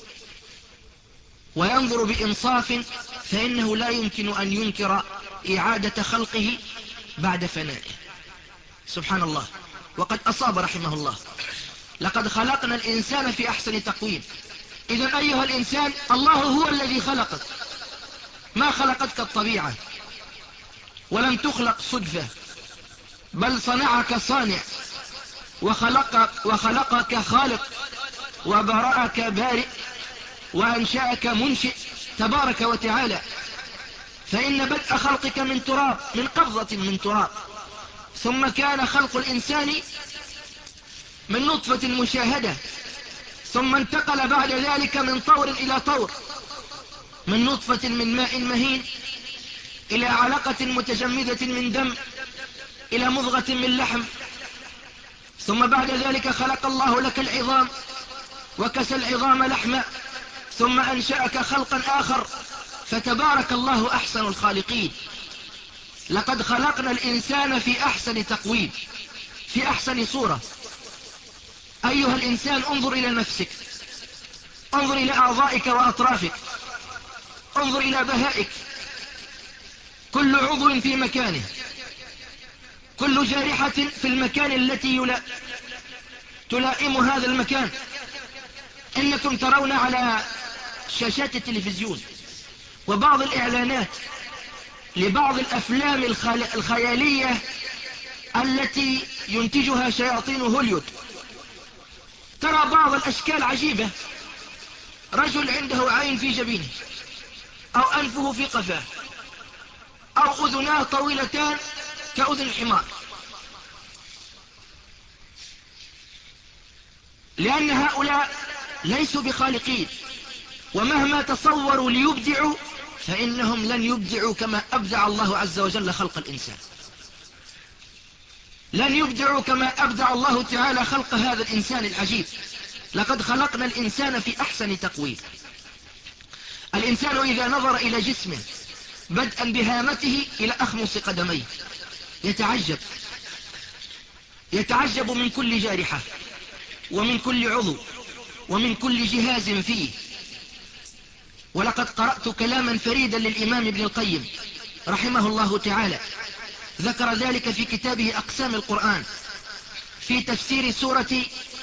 وينظر بإنصاف فإنه لا يمكن أن ينكر إعادة خلقه بعد فنائه. سبحان الله. وقد أصاب رحمه الله. لقد خلقنا الإنسان في أحسن تقويم. إذن أيها الإنسان، الله هو الذي خلقك، ما خلقتك الطبيعة، ولم تخلق صدفة، بل صنعك صانع، وخلق وخلقك خالق، وبرأك بارئ، وأنشأك منشئ تبارك وتعالى. فإن بدء خلقك من تراب، من قبضة من تراب، ثم كان خلق الإنسان من نطفة مشاهدة، ثم انتقل بعد ذلك من طور إلى طور، من نطفة من ماء مهين إلى علقة متجمدة من دم، إلى مضغة من لحم، ثم بعد ذلك خلق الله لك العظام وكسى العظام لحما، ثم أنشأك خلقا آخر، فتبارك الله أحسن الخالقين. لقد خلقنا الإنسان في أحسن تقويم، في أحسن صورة. أيها الإنسان، انظر إلى نفسك، انظر إلى أعضائك وأطرافك، انظر إلى بهائك، كل عضو في مكانه، كل جارحة في المكان التي يلا... تلائم هذا المكان. إنكم ترون على شاشات التلفزيون وبعض الإعلانات لبعض الأفلام الخل... الخيالية التي ينتجها شياطين هوليود. ترى بعض الأشكال عجيبة، رجل عنده عين في جبينه، أو أنفه في قفاه، أو أذناه طويلتان كأذن الحمار، لأن هؤلاء ليسوا بخالقين، ومهما تصوروا ليبدعوا فإنهم لن يبدعوا كما أبدع الله عز وجل خلق الإنسان، لن يبدعوا كما أبدع الله تعالى خلق هذا الإنسان العجيب. لقد خلقنا الإنسان في أحسن تقويم. الإنسان إذا نظر إلى جسمه بدءا بهامته إلى أخمص قدميه يتعجب، يتعجب من كل جارحة، ومن كل عضو، ومن كل جهاز فيه. ولقد قرأت كلاما فريدا للإمام ابن القيم رحمه الله تعالى، ذكر ذلك في كتابه أقسام القرآن في تفسير سورة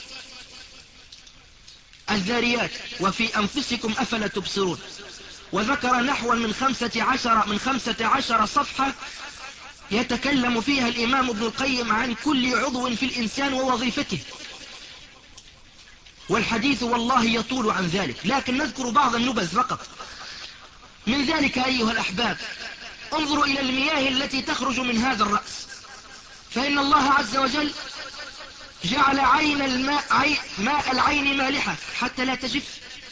الذاريات: وفي أنفسكم أفلا تبصرون. وذكر نحو من خمسة عشر, من خمسة عشر صفحة يتكلم فيها الإمام ابن القيم عن كل عضو في الإنسان ووظيفته، والحديث والله يطول عن ذلك، لكن نذكر بعض النبذ فقط. من ذلك أيها الأحباب، انظروا إلى المياه التي تخرج من هذا الرأس، فإن الله عز وجل جعل عين الماء عي ماء العين مالحة حتى لا تجف،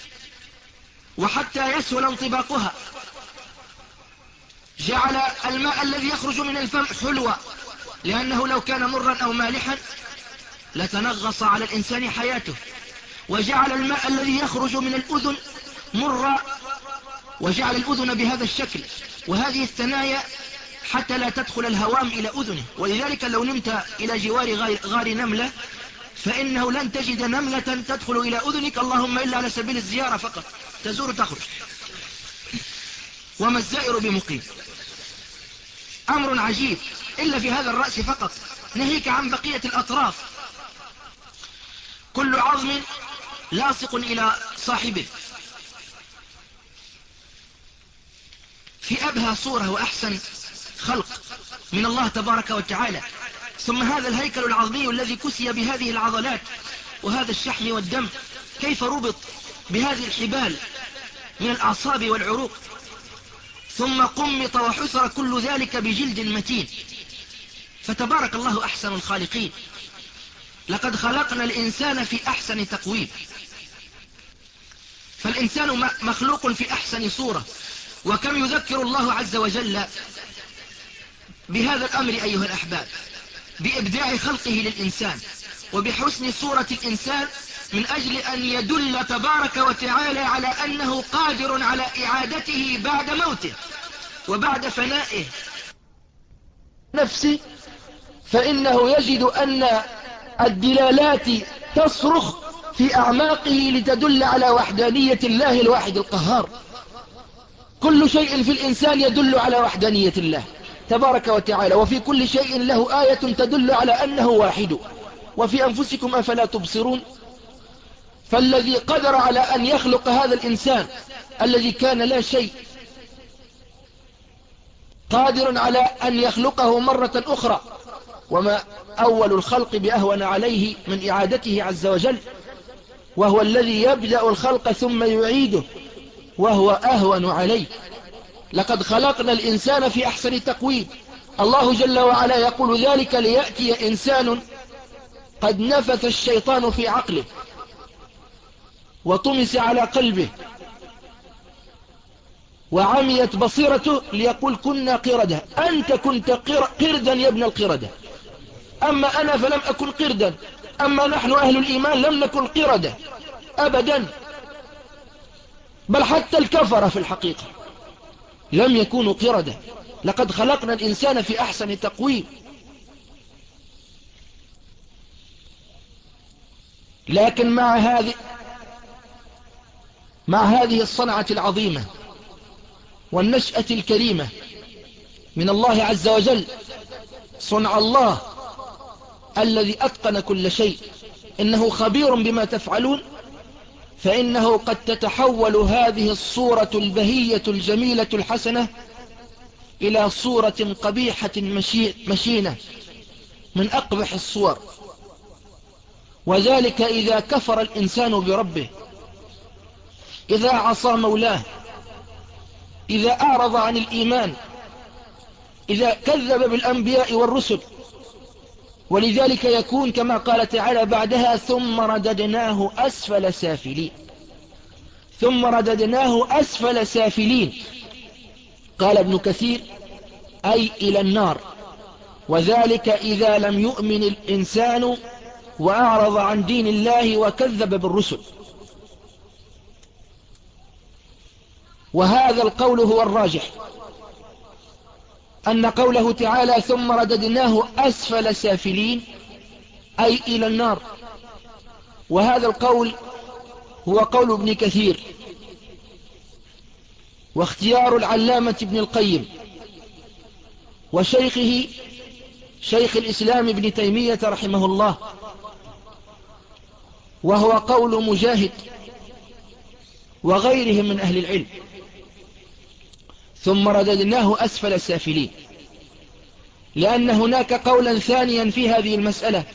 وحتى يسهل انطباقها. جعل الماء الذي يخرج من الفم حلوة، لأنه لو كان مرا أو مالحا لتنغص على الإنسان حياته. وجعل الماء الذي يخرج من الأذن مرا، وجعل الأذن بهذا الشكل وهذه الثنايا حتى لا تدخل الهوام إلى أذنه. ولذلك لو نمت إلى جوار غار نملة فإنه لن تجد نملة تدخل إلى أذنك، اللهم إلا على سبيل الزيارة فقط، تزور تخرج، وما الزائر بمقيم. أمر عجيب، إلا في هذا الرأس فقط، ناهيك عن بقية الأطراف. كل عظم لاصق إلى صاحبه في أبهى صورة وأحسن خلق من الله تبارك وتعالى. ثم هذا الهيكل العظمي الذي كسي بهذه العضلات وهذا الشحم والدم، كيف ربط بهذه الحبال من الأعصاب والعروق، ثم قمط وحسر كل ذلك بجلد متين. فتبارك الله أحسن الخالقين. لقد خلقنا الإنسان في أحسن تقويم. فالإنسان مخلوق في أحسن صورة. وكم يذكر الله عز وجل بهذا الأمر أيها الأحباب، بإبداع خلقه للإنسان وبحسن صورة الإنسان من أجل أن يدل تبارك وتعالى على أنه قادر على إعادته بعد موته وبعد فنائه نفسه، فإنه يجد أن الدلالات تصرخ في أعماقه لتدل على وحدانية الله الواحد القهار. كل شيء في الإنسان يدل على وحدانية الله تبارك وتعالى، وفي كل شيء له آية تدل على أنه واحد. وفي أنفسكم أفلا تبصرون؟ فالذي قدر على أن يخلق هذا الإنسان الذي كان لا شيء قادر على أن يخلقه مرة أخرى، وما أول الخلق بأهون عليه من إعادته عز وجل، وهو الذي يبدأ الخلق ثم يعيده وهو أهون عليه. لقد خلقنا الإنسان في أحسن تقويم. الله جل وعلا يقول ذلك ليأتي إنسان قد نفث الشيطان في عقله وطمس على قلبه وعميت بصيرته ليقول كنا قردة. أنت كنت قردا يا ابن القردة، أما أنا فلم أكن قردا، أما نحن أهل الإيمان لم نكن قردة أبدا، بل حتى الكفر في الحقيقة لم يكونوا قردة. لقد خلقنا الإنسان في أحسن تقويم. لكن مع هذه مع هذه الصنعة العظيمة والنشأة الكريمة من الله عز وجل، صنع الله الذي أتقن كل شيء، إنه خبير بما تفعلون، فإنه قد تتحول هذه الصورة البهية الجميلة الحسنة إلى صورة قبيحة مشينة من أقبح الصور. وذلك إذا كفر الإنسان بربه، إذا عصى مولاه، إذا أعرض عن الإيمان، إذا كذب بالأنبياء والرسل. ولذلك يكون كما قال تعالى بعدها ثم رددناه أسفل سافلين. ثم رددناه أسفل سافلين، قال ابن كثير أي إلى النار. وذلك إذا لم يؤمن الإنسان وأعرض عن دين الله وكذب بالرسل. وهذا القول هو الراجح، أن قوله تعالى ثم رددناه أسفل سافلين أي إلى النار. وهذا القول هو قول ابن كثير واختيار العلامة ابن القيم وشيخه شيخ الإسلام ابن تيمية رحمه الله، وهو قول مجاهد وغيرهم من أهل العلم. ثم رددناه أسفل سافلين، لأن هناك قولا ثانيا في هذه المسألة،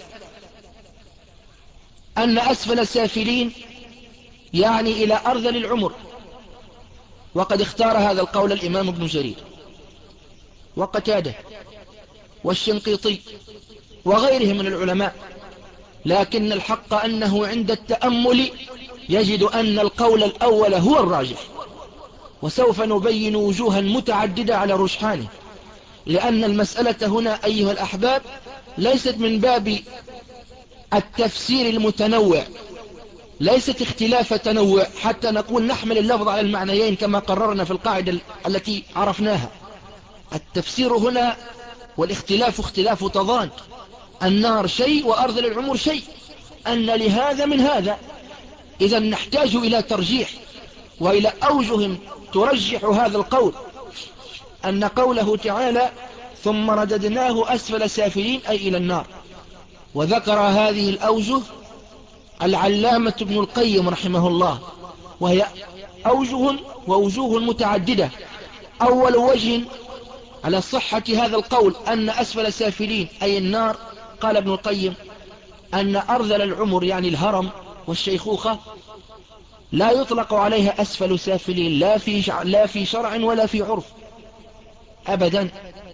أن أسفل سافلين يعني إلى أرذل العمر. وقد اختار هذا القول الإمام ابن جرير وقتاده والشنقيطي وغيرهم من العلماء، لكن الحق أنه عند التأمل يجد أن القول الأول هو الراجح. وسوف نبين وجوها متعددة على رجحانه، لأن المسألة هنا أيها الأحباب ليست من باب التفسير المتنوع، ليست اختلاف تنوع حتى نقول نحمل اللفظ على المعنيين كما قررنا في القاعدة التي عرفناها. التفسير هنا والاختلاف اختلاف تضاد، النار شيء وأرذل العمر شيء، أن لهذا من هذا. إذا نحتاج إلى ترجيح وإلى أوجه ترجح هذا القول، أن قوله تعالى ثم رددناه أسفل سافلين أي إلى النار. وذكر هذه الأوجه العلامة ابن القيم رحمه الله، وهي أوجه ووجوه متعددة. أول وجه على صحة هذا القول أن أسفل سافلين أي النار، قال ابن القيم أن أرذل العمر يعني الهرم والشيخوخة لا يطلق عليها أسفل سافلين، لا في لا في شرع ولا في عرف أبدا،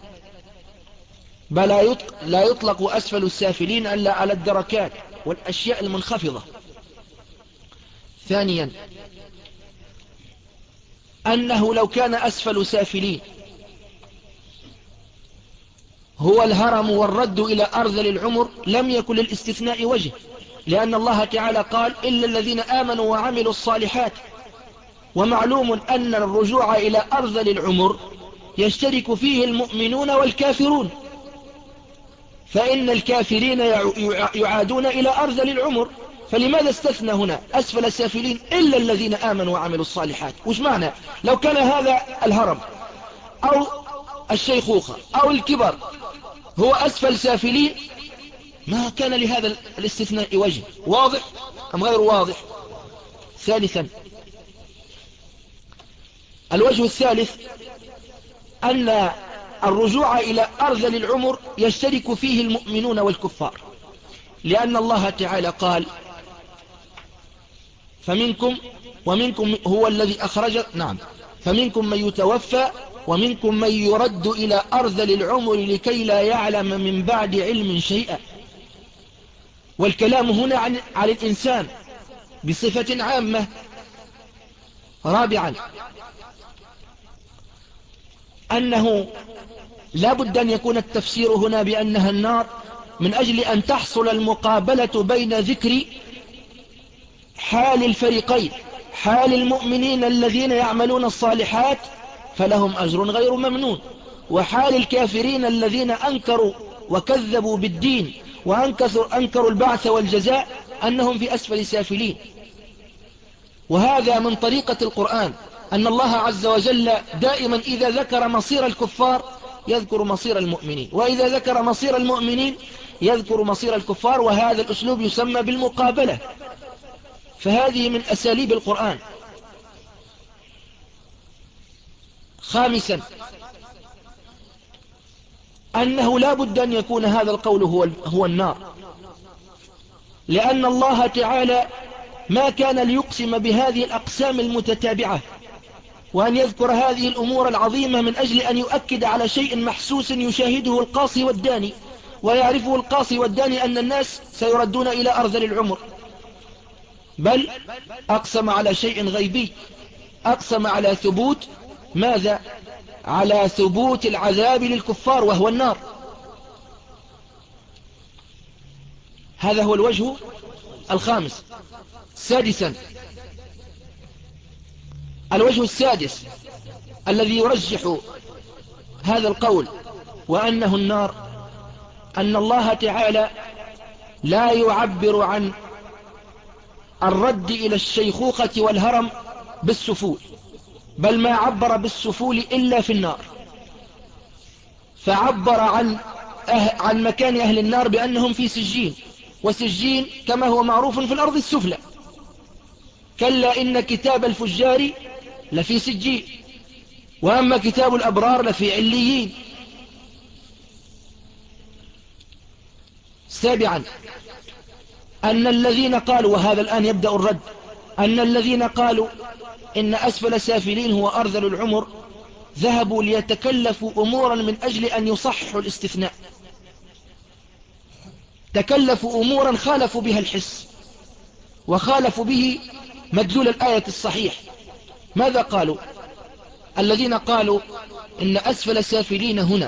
بل لا يطلق أسفل السافلين إلا على الدركات والأشياء المنخفضة. ثانيا أنه لو كان أسفل سافلين هو الهرم والرد إلى أرذل العمر لم يكن للاستثناء وجه، لأن الله تعالى قال إلا الذين آمنوا وعملوا الصالحات. ومعلوم أن الرجوع إلى أرذل العمر يشترك فيه المؤمنون والكافرون، فإن الكافرين يعادون إلى أرذل العمر، فلماذا استثنى هنا أسفل السافلين إلا الذين آمنوا وعملوا الصالحات؟ وش معنى؟ لو كان هذا الهرم أو الشيخوخة أو الكبر هو أسفل سافلين ما كان لهذا الاستثناء وجه. واضح أم غير واضح؟ ثالثا، الوجه الثالث أن الرجوع إلى أرذل العمر يشترك فيه المؤمنون والكفار، لأن الله تعالى قال فمنكم ومنكم هو الذي أخرج نعم فمنكم من يتوفى ومنكم من يرد إلى أرذل العمر لكي لا يعلم من بعد علم شيئا. والكلام هنا عن, عن الإنسان بصفة عامة. رابعا، أنه لا بد أن يكون التفسير هنا بأنها النار من أجل أن تحصل المقابلة بين ذكر حال الفريقين، حال المؤمنين الذين يعملون الصالحات فلهم أجر غير ممنون، وحال الكافرين الذين أنكروا وكذبوا بالدين وأنكروا البعث والجزاء أنهم في أسفل سافلين. وهذا من طريقة القرآن أن الله عز وجل دائما إذا ذكر مصير الكفار يذكر مصير المؤمنين، وإذا ذكر مصير المؤمنين يذكر مصير الكفار، وهذا الأسلوب يسمى بالمقابلة. فهذه من أساليب القرآن. خامسا، أنه لا بد أن يكون هذا القول هو, هو النار، لأن الله تعالى ما كان ليقسم بهذه الأقسام المتتابعة وأن يذكر هذه الأمور العظيمة من أجل أن يؤكد على شيء محسوس يشاهده القاصي والداني، ويعرفه القاصي والداني أن الناس سيردون إلى أرذل العمر، بل أقسم على شيء غيبي، أقسم على ثبوت ماذا؟ على ثبوت العذاب للكفار وهو النار. هذا هو الوجه الخامس. سادسا، الوجه السادس الذي يرجح هذا القول وأنه النار، أن الله تعالى لا يعبر عن الرد إلى الشيخوخة والهرم بالسفول، بل ما عبر بالسفول إلا في النار، فعبر عن أه عن مكان أهل النار بأنهم في سجين، وسجين كما هو معروف في الأرض السفلى. كلا إن كتاب الفجار لفي سجين، وأما كتاب الأبرار لفي عليين. سابعا، أن الذين قالوا، وهذا الآن يبدأ الرد، أن الذين قالوا إن أسفل سافلين هو أرذل العمر ذهبوا ليتكلفوا أمورا من أجل أن يصححوا الاستثناء، تكلفوا أمورا خالفوا بها الحس وخالفوا به مدلول الآية الصحيح. ماذا قالوا؟ الذين قالوا إن أسفل سافلين هنا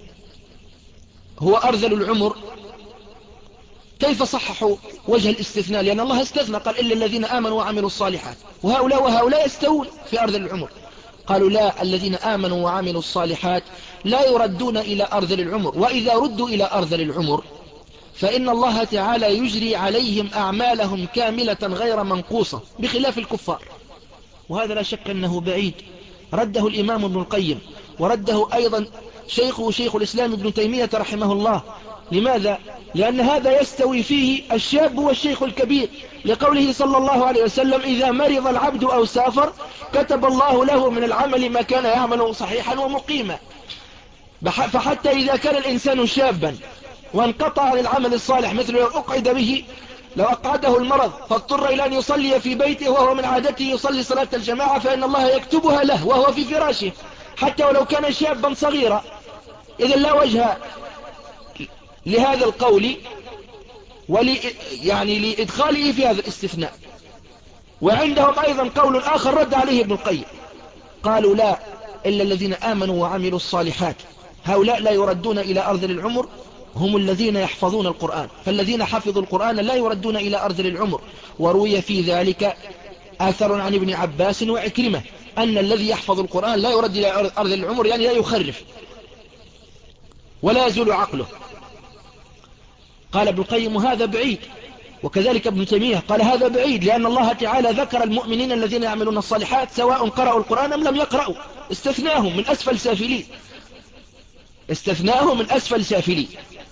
هو أرذل العمر، كيف صححوا وجه الاستثناء؟ لأن الله استثنى قال إلا الذين آمنوا وعملوا الصالحات، وهؤلاء وهؤلاء يستوون في أرذل العمر. قالوا لا، الذين آمنوا وعملوا الصالحات لا يردون إلى أرذل العمر، وإذا ردوا إلى أرذل العمر فإن الله تعالى يجري عليهم أعمالهم كاملة غير منقوصة بخلاف الكفار. وهذا لا شك أنه بعيد، رده الإمام ابن القيم، ورده أيضا شيخه شيخ الإسلام ابن تيمية رحمه الله. لماذا؟ لأن هذا يستوي فيه الشاب والشيخ الكبير، لقوله صلى الله عليه وسلم إذا مرض العبد أو سافر كتب الله له من العمل ما كان يعمله صحيحا ومقيما. فحتى إذا كان الإنسان شابا وانقطع عن العمل الصالح، مثل لو أقعد به لو أقعده المرض فاضطر إلى أن يصلي في بيته وهو من عادته يصلي صلاة الجماعة، فإن الله يكتبها له وهو في فراشه حتى ولو كان شابا صغيرا. إذا لا وجه لهذا القول ولي يعني لإدخاله في هذا الاستثناء. وعندهم أيضا قول آخر رد عليه ابن القيم، قالوا لا، إلا الذين آمنوا وعملوا الصالحات، هؤلاء لا يردون إلى أرذل العمر هم الذين يحفظون القرآن، فالذين حفظوا القرآن لا يردون إلى أرذل العمر. وروي في ذلك أثر عن ابن عباس وعكرمة أن الذي يحفظ القرآن لا يرد إلى أرذل العمر، يعني لا يخرف ولا يزول عقله. قال ابن القيم هذا بعيد، وكذلك ابن تيمية قال هذا بعيد، لأن الله تعالى ذكر المؤمنين الذين يعملون الصالحات سواء قرأوا القرآن أم لم يقرأوا، استثناهم من أسفل سافلين، استثناهم من أسفل سافلين.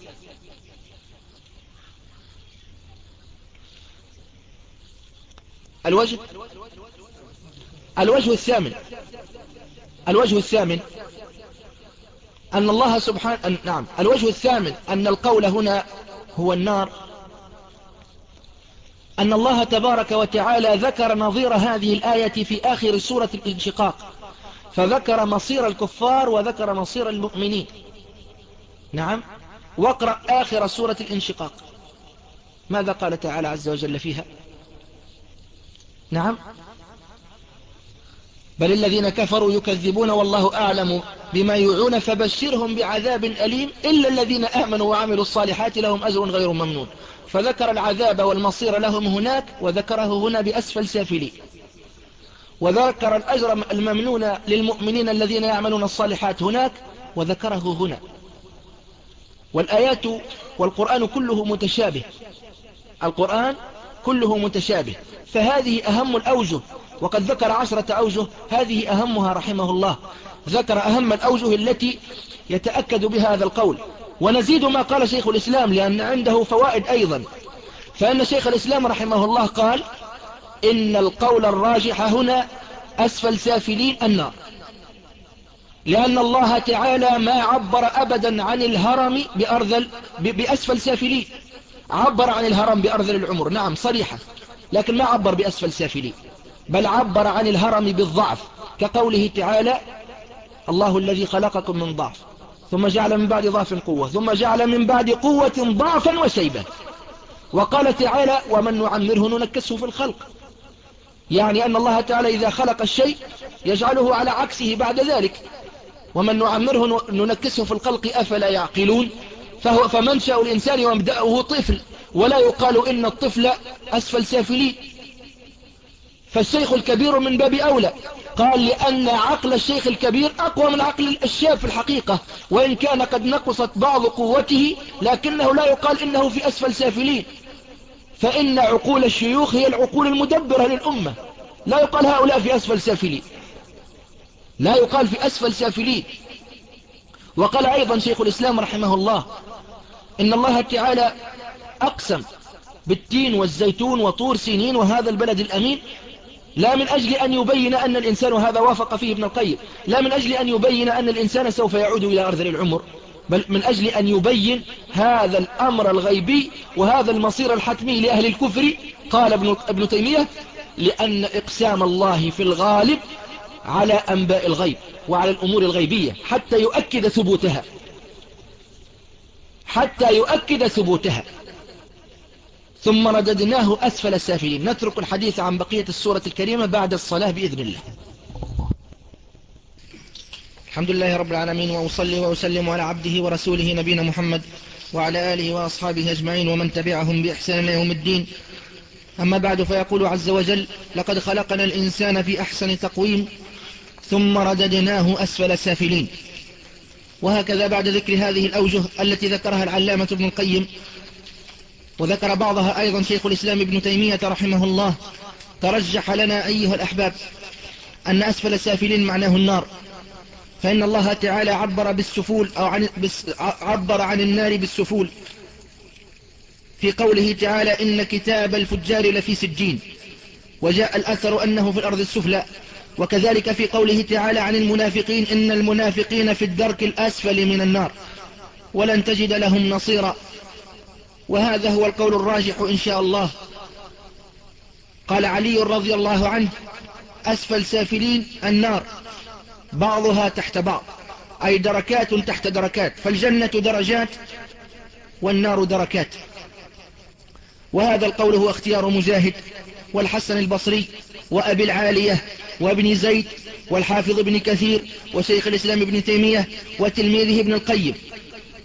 الوجه الوجه الثامن الوجه الثامن أن الله سبحانه نعم الوجه الثامن أن القول هنا هو النار، أن الله تبارك وتعالى ذكر نظير هذه الآية في آخر سورة الانشقاق، فذكر مصير الكفار وذكر مصير المؤمنين. نعم، واقرأ آخر سورة الانشقاق ماذا قال تعالى عز وجل فيها؟ نعم، بل الذين كفروا يكذبون والله أعلم بما يوعون فبشرهم بعذاب أليم إلا الذين آمنوا وعملوا الصالحات لهم أجر غير ممنون. فذكر العذاب والمصير لهم هناك، وذكره هنا بأسفل سافلين، وذكر الأجر الممنون للمؤمنين الذين يعملون الصالحات هناك، وذكره هنا. والآيات والقرآن كله متشابه، القرآن كله متشابه، فهذه أهم الأوجه، وقد ذكر عشرة أوجه، هذه أهمها رحمه الله، ذكر أهم الأوجه التي يتأكد بها هذا القول. ونزيد ما قال شيخ الإسلام لأن عنده فوائد أيضا، فإن شيخ الإسلام رحمه الله قال إن القول الراجح هنا أسفل سافلين النار، لأن الله تعالى ما عبر أبدا عن الهرم بأرذل بأسفل سافلين، عبر عن الهرم بأرذل العمر نعم صريحة، لكن ما عبر بأسفل سافلين، بل عبر عن الهرم بالضعف، كقوله تعالى الله الذي خلقكم من ضعف ثم جعل من بعد ضعف قوة ثم جعل من بعد قوة ضعفا وشيبة. وقال تعالى ومن نعمره ننكسه في الخلق، يعني أن الله تعالى إذا خلق الشيء يجعله على عكسه بعد ذلك. ومن نعمره ننكسه في الخلق أفلا يعقلون. فهو فمنشأ الإنسان ومبدأه طفل، ولا يقال إن الطفل أسفل سافلين، فالشيخ الكبير من باب أولى. قال لأن عقل الشيخ الكبير أقوى من عقل الشاب في الحقيقة، وإن كان قد نقصت بعض قوته لكنه لا يقال إنه في أسفل سافلين، فإن عقول الشيوخ هي العقول المدبرة للأمة، لا يقال هؤلاء في أسفل سافلين، لا يقال في أسفل سافلين. وقال أيضا شيخ الإسلام رحمه الله إن الله تعالى أقسم بالتين والزيتون وطور سينين وهذا البلد الأمين، لا من أجل أن يبين أن الإنسان، هذا وافق فيه ابن القيم، لا من أجل أن يبين أن الإنسان سوف يعود إلى أرذل العمر، بل من أجل أن يبين هذا الأمر الغيبي وهذا المصير الحتمي لأهل الكفر. قال ابن, ابن تيمية لأن إقسام الله في الغالب على أنباء الغيب وعلى الأمور الغيبية حتى يؤكد ثبوتها، حتى يؤكد ثبوتها. ثم رددناه أسفل السافلين. نترك الحديث عن بقية السورة الكريمة بعد الصلاة بإذن الله. الحمد لله رب العالمين، وأصلي وأسلم على عبده ورسوله نبينا محمد وعلى آله وأصحابه أجمعين ومن تبعهم بإحسان إلى يوم الدين. أما بعد، فيقول عز وجل لقد خلقنا الإنسان في أحسن تقويم ثم رددناه أسفل السافلين. وهكذا بعد ذكر هذه الأوجه التي ذكرها العلامة ابن القيم، وذكر بعضها أيضا شيخ الإسلام ابن تيمية رحمه الله، ترجح لنا أيها الأحباب أن أسفل السافلين معناه النار، فإن الله تعالى عبر بالسفول أو عن عبر عن النار بالسفول في قوله تعالى إن كتاب الفجار لفي سجين، وجاء الأثر أنه في الأرض السفلى. وكذلك في قوله تعالى عن المنافقين إن المنافقين في الدرك الأسفل من النار ولن تجد لهم نصيرا. وهذا هو القول الراجح إن شاء الله. قال علي رضي الله عنه أسفل سافلين النار بعضها تحت بعض، أي دركات تحت دركات، فالجنة درجات والنار دركات. وهذا القول هو اختيار مجاهد والحسن البصري وأبي العالية وابن زيد والحافظ ابن كثير وشيخ الإسلام ابن تيمية وتلميذه ابن القيم.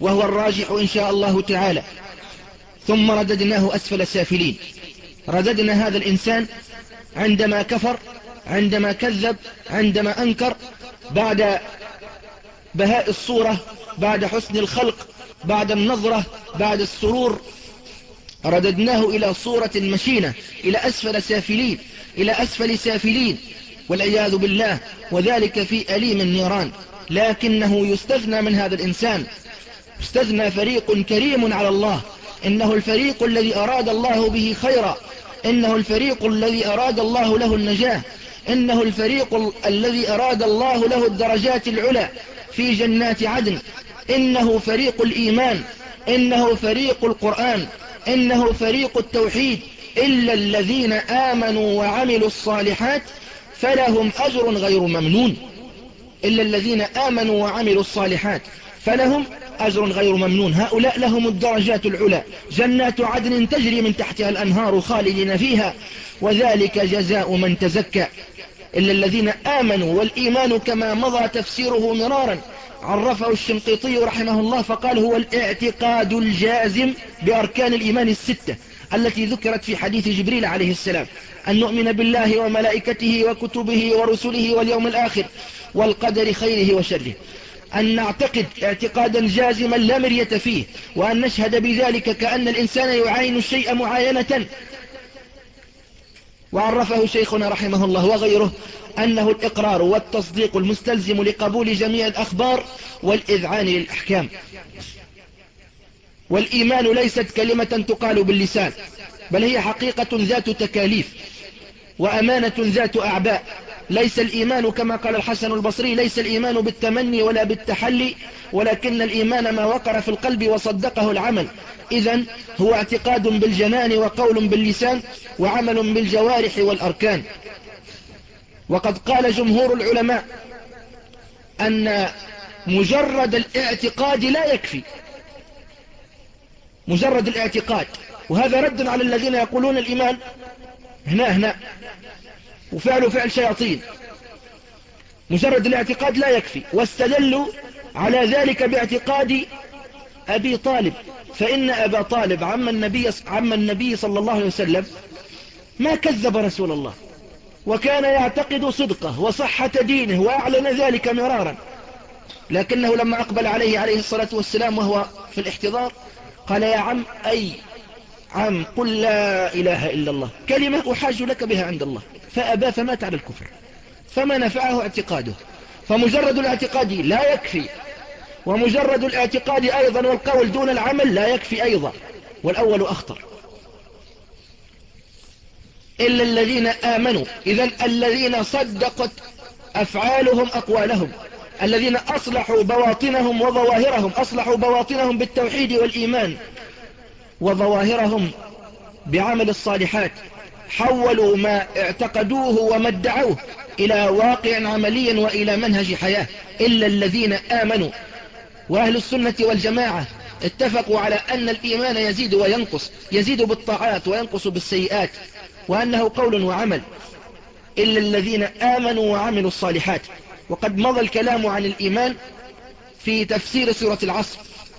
وهو الراجح إن شاء الله تعالى. ثم رددناه أسفل سافلين. رددنا هذا الإنسان عندما كفر، عندما كذب، عندما أنكر، بعد بهاء الصورة، بعد حسن الخلق، بعد النظرة، بعد السرور، رددناه إلى صورة مشينة، إلى أسفل سافلين، إلى أسفل سافلين والعياذ بالله، وذلك في أليم النيران. لكنه يستثنى من هذا الإنسان، استثنى فريق كريم على الله، إنه الفريق الذي أراد الله به خيرا، إنه الفريق الذي أراد الله له النجاة، إنه الفريق الذي أراد الله له الدرجات العلى في جنات عدن، إنه فريق الإيمان، إنه فريق القرآن، إنه فريق التوحيد. إلا الذين آمنوا وعملوا الصالحات فلهم أجر غير ممنون. إلا الذين آمنوا وعملوا الصالحات فلهم أجر غير ممنون. هؤلاء لهم الدرجات العلى، جنات عدن تجري من تحتها الأنهار خالدين فيها، وذلك جزاء من تزكى. إلا الذين آمنوا، والإيمان كما مضى تفسيره مرارا عرفه الشنقيطي رحمه الله فقال هو الاعتقاد الجازم بأركان الإيمان الستة التي ذكرت في حديث جبريل عليه السلام، أن نؤمن بالله وملائكته وكتبه ورسله واليوم الآخر والقدر خيره وشره، أن نعتقد اعتقادا جازما لا مرية فيه، وأن نشهد بذلك كأن الإنسان يعاين الشيء معاينة. وعرفه شيخنا رحمه الله وغيره أنه الإقرار والتصديق المستلزم لقبول جميع الأخبار والإذعان للأحكام. والإيمان ليست كلمة تقال باللسان، بل هي حقيقة ذات تكاليف وأمانة ذات أعباء. ليس الإيمان كما قال الحسن البصري، ليس الإيمان بالتمني ولا بالتحلي، ولكن الإيمان ما وقر في القلب وصدقه العمل. إذن هو اعتقاد بالجنان وقول باللسان وعمل بالجوارح والأركان. وقد قال جمهور العلماء أن مجرد الاعتقاد لا يكفي، مجرد الاعتقاد، وهذا رد على الذين يقولون الإيمان هنا هنا وفعل فعل شياطين. مجرد الاعتقاد لا يكفي، واستدلوا على ذلك باعتقاد أبي طالب، فإن أبا طالب عم النبي, عم النبي صلى الله عليه وسلم ما كذب رسول الله، وكان يعتقد صدقه وصحة دينه وأعلن ذلك مرارا، لكنه لما أقبل عليه عليه الصلاة والسلام وهو في الاحتضار قال يا عم، أي عم، قل لا إله إلا الله كلمة أحاج لك بها عند الله، فأبى فمات على الكفر، فما نفعه اعتقاده. فمجرد الاعتقاد لا يكفي، ومجرد الاعتقاد أيضا والقول دون العمل لا يكفي أيضا، والأول أخطر. إلا الذين آمنوا، إذن الذين صدقت أفعالهم أقوالهم، الذين أصلحوا بواطنهم وظواهرهم، أصلحوا بواطنهم بالتوحيد والإيمان وظواهرهم بعمل الصالحات، حولوا ما اعتقدوه وما ادعوه إلى واقع عملي وإلى منهج حياة. إلا الذين آمنوا. وأهل السنة والجماعة اتفقوا على أن الإيمان يزيد وينقص، يزيد بالطاعات وينقص بالسيئات، وأنه قول وعمل. إلا الذين آمنوا وعملوا الصالحات. وقد مضى الكلام عن الإيمان في تفسير سورة العصر.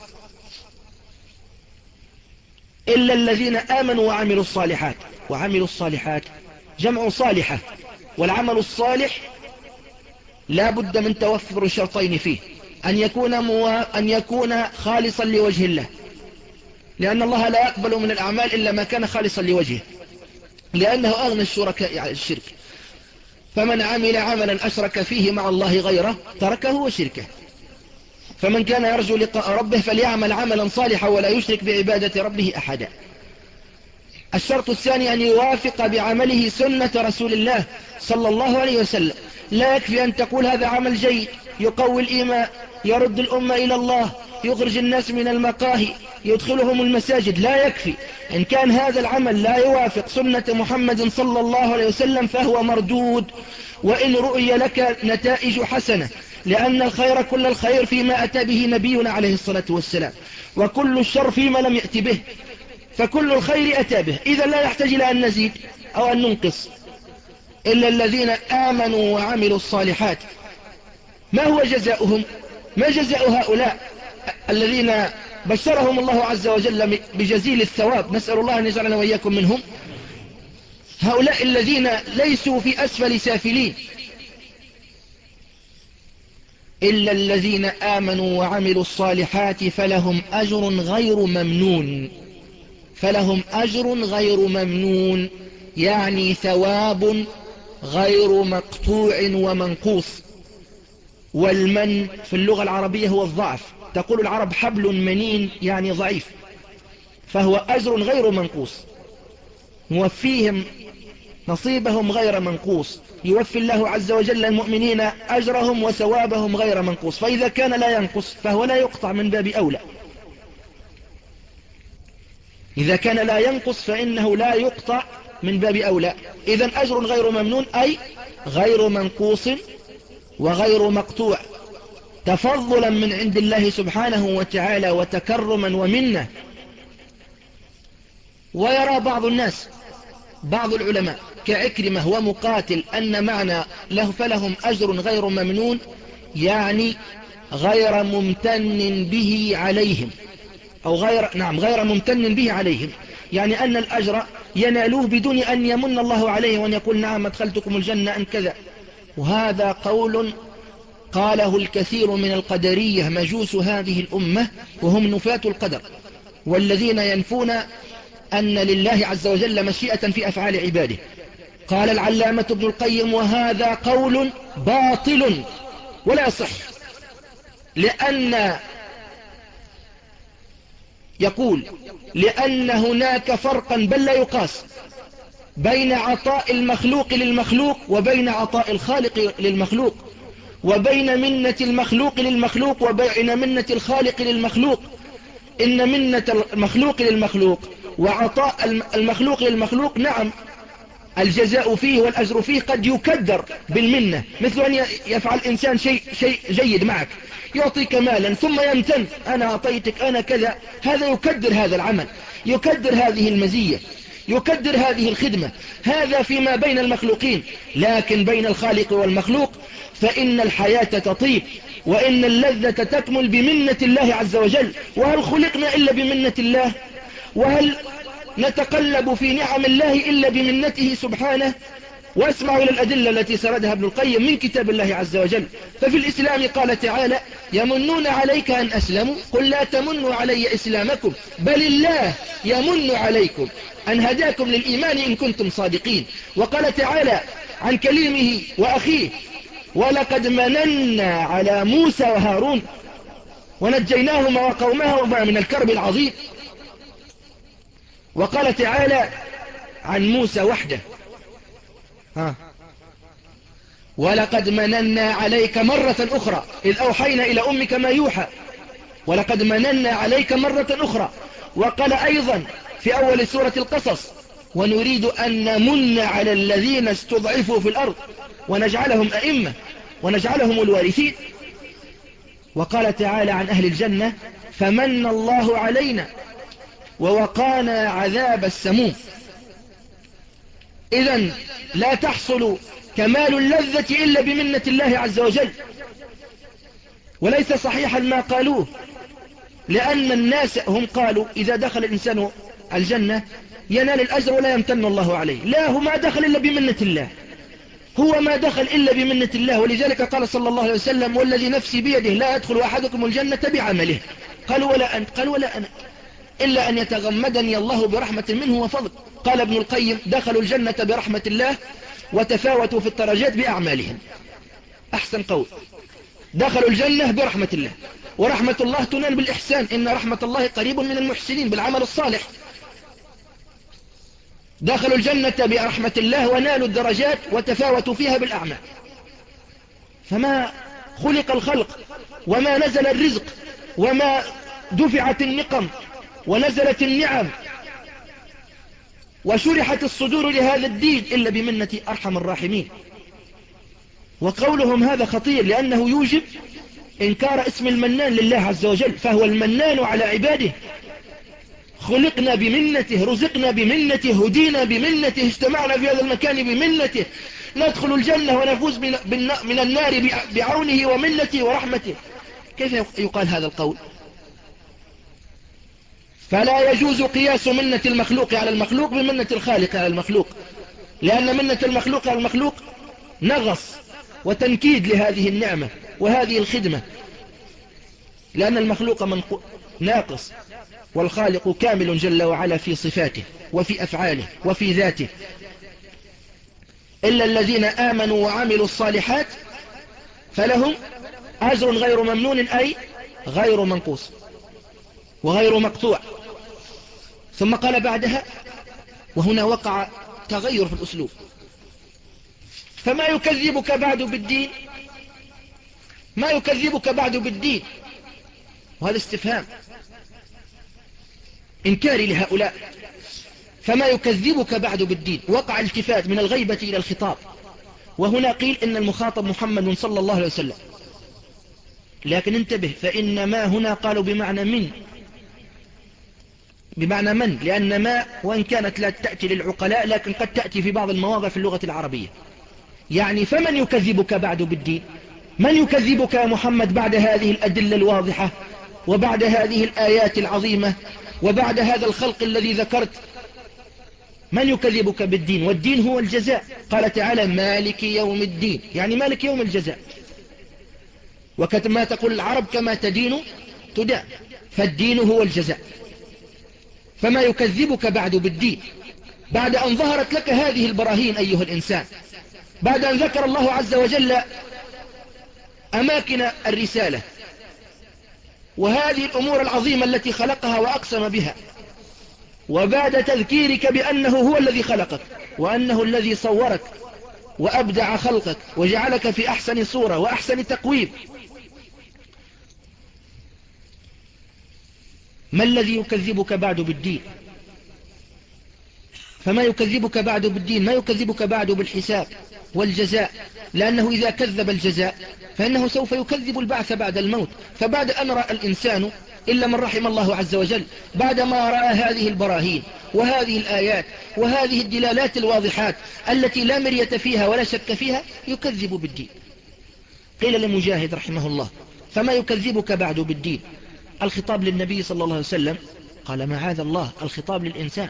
إلا الذين آمنوا وعملوا الصالحات. وعملوا الصالحات جمع صالحة، والعمل الصالح لا بد من توفر شرطين فيه: أن يكون, موا... أن يكون خالصا لوجه الله، لأن الله لا يقبل من الأعمال إلا ما كان خالصا لوجهه، لأنه أغنى الشركاء عن الشرك. فمن عمل عملا أشرك فيه مع الله غيره تركه وشركه. فمن كان يرجو لقاء ربه فليعمل عملا صالحا ولا يشرك بعبادة ربه أحدا. الشرط الثاني أن يوافق بعمله سنة رسول الله صلى الله عليه وسلم. لا يكفي أن تقول هذا عمل جيد يقوي الإيمان، يرد الأمة إلى الله، يخرج الناس من المقاهي، يدخلهم المساجد. لا يكفي. إن كان هذا العمل لا يوافق سنة محمد صلى الله عليه وسلم فهو مردود، وإن رؤي لك نتائج حسنة، لأن الخير كل الخير فيما أتى به نبينا عليه الصلاة والسلام، وكل الشر فيما لم يأت به، فكل الخير أتى به. إذا لا يحتاج إلى أن نزيد أو أن ننقص. إلا الذين آمنوا وعملوا الصالحات. ما هو جزاؤهم؟ ما جزاء هؤلاء الذين بشرهم الله عز وجل بجزيل الثواب، نسأل الله أن يجعلنا وإياكم منهم. هؤلاء الذين ليسوا في أسفل سافلين، إلا الذين آمنوا وعملوا الصالحات فلهم أجر غير ممنون. فلهم أجر غير ممنون يعني ثواب غير مقطوع ومنقوص. والمن في اللغة العربية هو الضعف، تقول العرب حبل منين يعني ضعيف، فهو أجر غير منقوص، موفيهم نصيبهم غير منقوص. يوفي الله عز وجل المؤمنين أجرهم وثوابهم غير منقوص، فإذا كان لا ينقص فهو لا يقطع من باب أولى. إذا كان لا ينقص فإنه لا يقطع من باب أولى. إذن أجر غير ممنون أي غير منقوص وغير مقطوع، تفضلا من عند الله سبحانه وتعالى وتكرما ومنه. ويرى بعض الناس، بعض العلماء كعكرمة ومقاتل، أن معنى له فلهم أجر غير ممنون يعني غير ممتن به عليهم، أو غير نعم غير ممتن به عليهم، يعني أن الأجر ينالوه بدون أن يمن الله عليه وأن يقول نعم أدخلتكم الجنة أن كذا. وهذا قول قاله الكثير من القدرية مجوس هذه الأمة، وهم نفاة القدر، والذين ينفون أن لله عز وجل مشيئة في أفعال عباده. قال العلامة ابن القيم وهذا قول باطل ولا يصح، لأن يقول لأن هناك فرقا بل لا يقاس بين عطاء المخلوق للمخلوق وبين عطاء الخالق للمخلوق، وبين منة المخلوق للمخلوق وبين منة الخالق للمخلوق. إن منة المخلوق للمخلوق وعطاء المخلوق للمخلوق نعم الجزاء فيه والأجر فيه قد يكدر بالمنة، مثل أن يفعل إنسان شيء, شيء جيد معك، يعطيك مالا ثم يمتن أنا أعطيتك أنا كذا، هذا يكدر هذا العمل، يكدر هذه المزية، يكدر هذه الخدمة. هذا فيما بين المخلوقين، لكن بين الخالق والمخلوق فإن الحياة تطيب وإن اللذة تكمل بمنة الله عز وجل. وهل خلقنا إلا بمنة الله؟ وهل نتقلب في نعم الله إلا بمنته سبحانه؟ واسمعوا إلى الأدلة التي سردها ابن القيم من كتاب الله عز وجل. ففي الإسلام قال تعالى يمنون عليك أن أسلموا قل لا تمنوا علي إسلامكم بل الله يمن عليكم أن هداكم للإيمان إن كنتم صادقين. وقال تعالى عن كليمه وأخيه ولقد مننا على موسى وهارون ونجيناهما وقومهما من الكرب العظيم. وقال تعالى عن موسى وحده ها ولقد مننا عليك مرة أخرى إذ أوحينا إلى أمك ما يوحى ولقد مننا عليك مرة أخرى. وقال أيضا في أول سورة القصص ونريد أن نمن على الذين استضعفوا في الأرض ونجعلهم أئمة ونجعلهم الوارثين. وقال تعالى عن أهل الجنة فمن الله علينا ووقانا عذاب السموم. إذن لا تحصل كمال اللذة إلا بمنة الله عز وجل. وليس صحيحا ما قالوه، لأن الناس هم قالوا إذا دخل الإنسان الجنة ينال الأجر ولا يمتن الله عليه. لا، هو ما دخل إلا بمنة الله، هو ما دخل إلا بمنة الله. ولذلك قال صلى الله عليه وسلم والذي نفسي بيده لا يدخل أحدكم الجنة بعمله. قالوا ولا أنت؟ قال ولا أنا إلا أن يتغمدني الله برحمة منه وفضل. قال ابن القيم دخلوا الجنة برحمة الله وتفاوتوا في الدرجات بأعمالهم. أحسن قول، دخلوا الجنة برحمة الله، ورحمة الله تنال بالإحسان، إن رحمة الله قريب من المحسنين بالعمل الصالح. دخلوا الجنة برحمة الله ونالوا الدرجات وتفاوتوا فيها بالأعمال. فما خلق الخلق وما نزل الرزق وما دفعت النقم ونزلت النعم وشرحت الصدور لهذا الدين إلا بمنة أرحم الراحمين. وقولهم هذا خطير لأنه يوجب إنكار اسم المنان لله عز وجل، فهو المنان على عباده. خلقنا بمنته، رزقنا بمنته، هدينا بمنته، اجتمعنا في هذا المكان بمنته، ندخل الجنة ونفوز من النار بعونه ومنته ورحمته. كيف يقال هذا القول؟ فلا يجوز قياس منة المخلوق على المخلوق بمنة الخالق على المخلوق، لأن منة المخلوق على المخلوق نغص وتنكيد لهذه النعمة وهذه الخدمة، لأن المخلوق منقو... ناقص، والخالق كامل جل وعلا في صفاته وفي أفعاله وفي ذاته. إلا الذين آمنوا وعملوا الصالحات فلهم أجر غير ممنون، أي غير منقوص وغير مقطوع. ثم قال بعدها، وهنا وقع تغير في الأسلوب، فما يكذبك بعد بالدين، ما يكذبك بعد بالدين، وهذا استفهام إنكاري لهؤلاء. فما يكذبك بعد بالدين، وقع التفات من الغيبة إلى الخطاب، وهنا قيل إن المخاطب محمد صلى الله عليه وسلم، لكن انتبه، فإن ما هنا قالوا بمعنى من، بمعنى من، لأن ما وإن كانت لا تأتي للعقلاء لكن قد تأتي في بعض المواضع في اللغة العربية. يعني فمن يكذبك بعد بالدين، من يكذبك يا محمد بعد هذه الأدلة الواضحة وبعد هذه الآيات العظيمة وبعد هذا الخلق الذي ذكرت؟ من يكذبك بالدين؟ والدين هو الجزاء. قال تعالى مالك يوم الدين، يعني مالك يوم الجزاء، وكما تقول العرب كما تدين تدان، فالدين هو الجزاء. فما يكذبك بعد بالدين، بعد أن ظهرت لك هذه البراهين أيها الإنسان، بعد أن ذكر الله عز وجل أماكن الرسالة وهذه الأمور العظيمة التي خلقها وأقسم بها، وبعد تذكيرك بأنه هو الذي خلقك وأنه الذي صورك وأبدع خلقك وجعلك في أحسن صورة وأحسن تقويم، ما الذي يكذبك بعد بالدين؟ فما يكذبك بعد بالدين، ما يكذبك بعد بالحساب والجزاء، لأنه إذا كذب الجزاء فإنه سوف يكذب البعث بعد الموت. فبعد أن رأى الإنسان إلا من رحم الله عز وجل، بعدما رأى هذه البراهين وهذه الآيات وهذه الدلالات الواضحات التي لا مرية فيها ولا شك فيها، يكذب بالدين. قيل لمجاهد رحمه الله فما يكذبك بعد بالدين، الخطاب للنبي صلى الله عليه وسلم، قال معاذ الله، الخطاب للإنسان،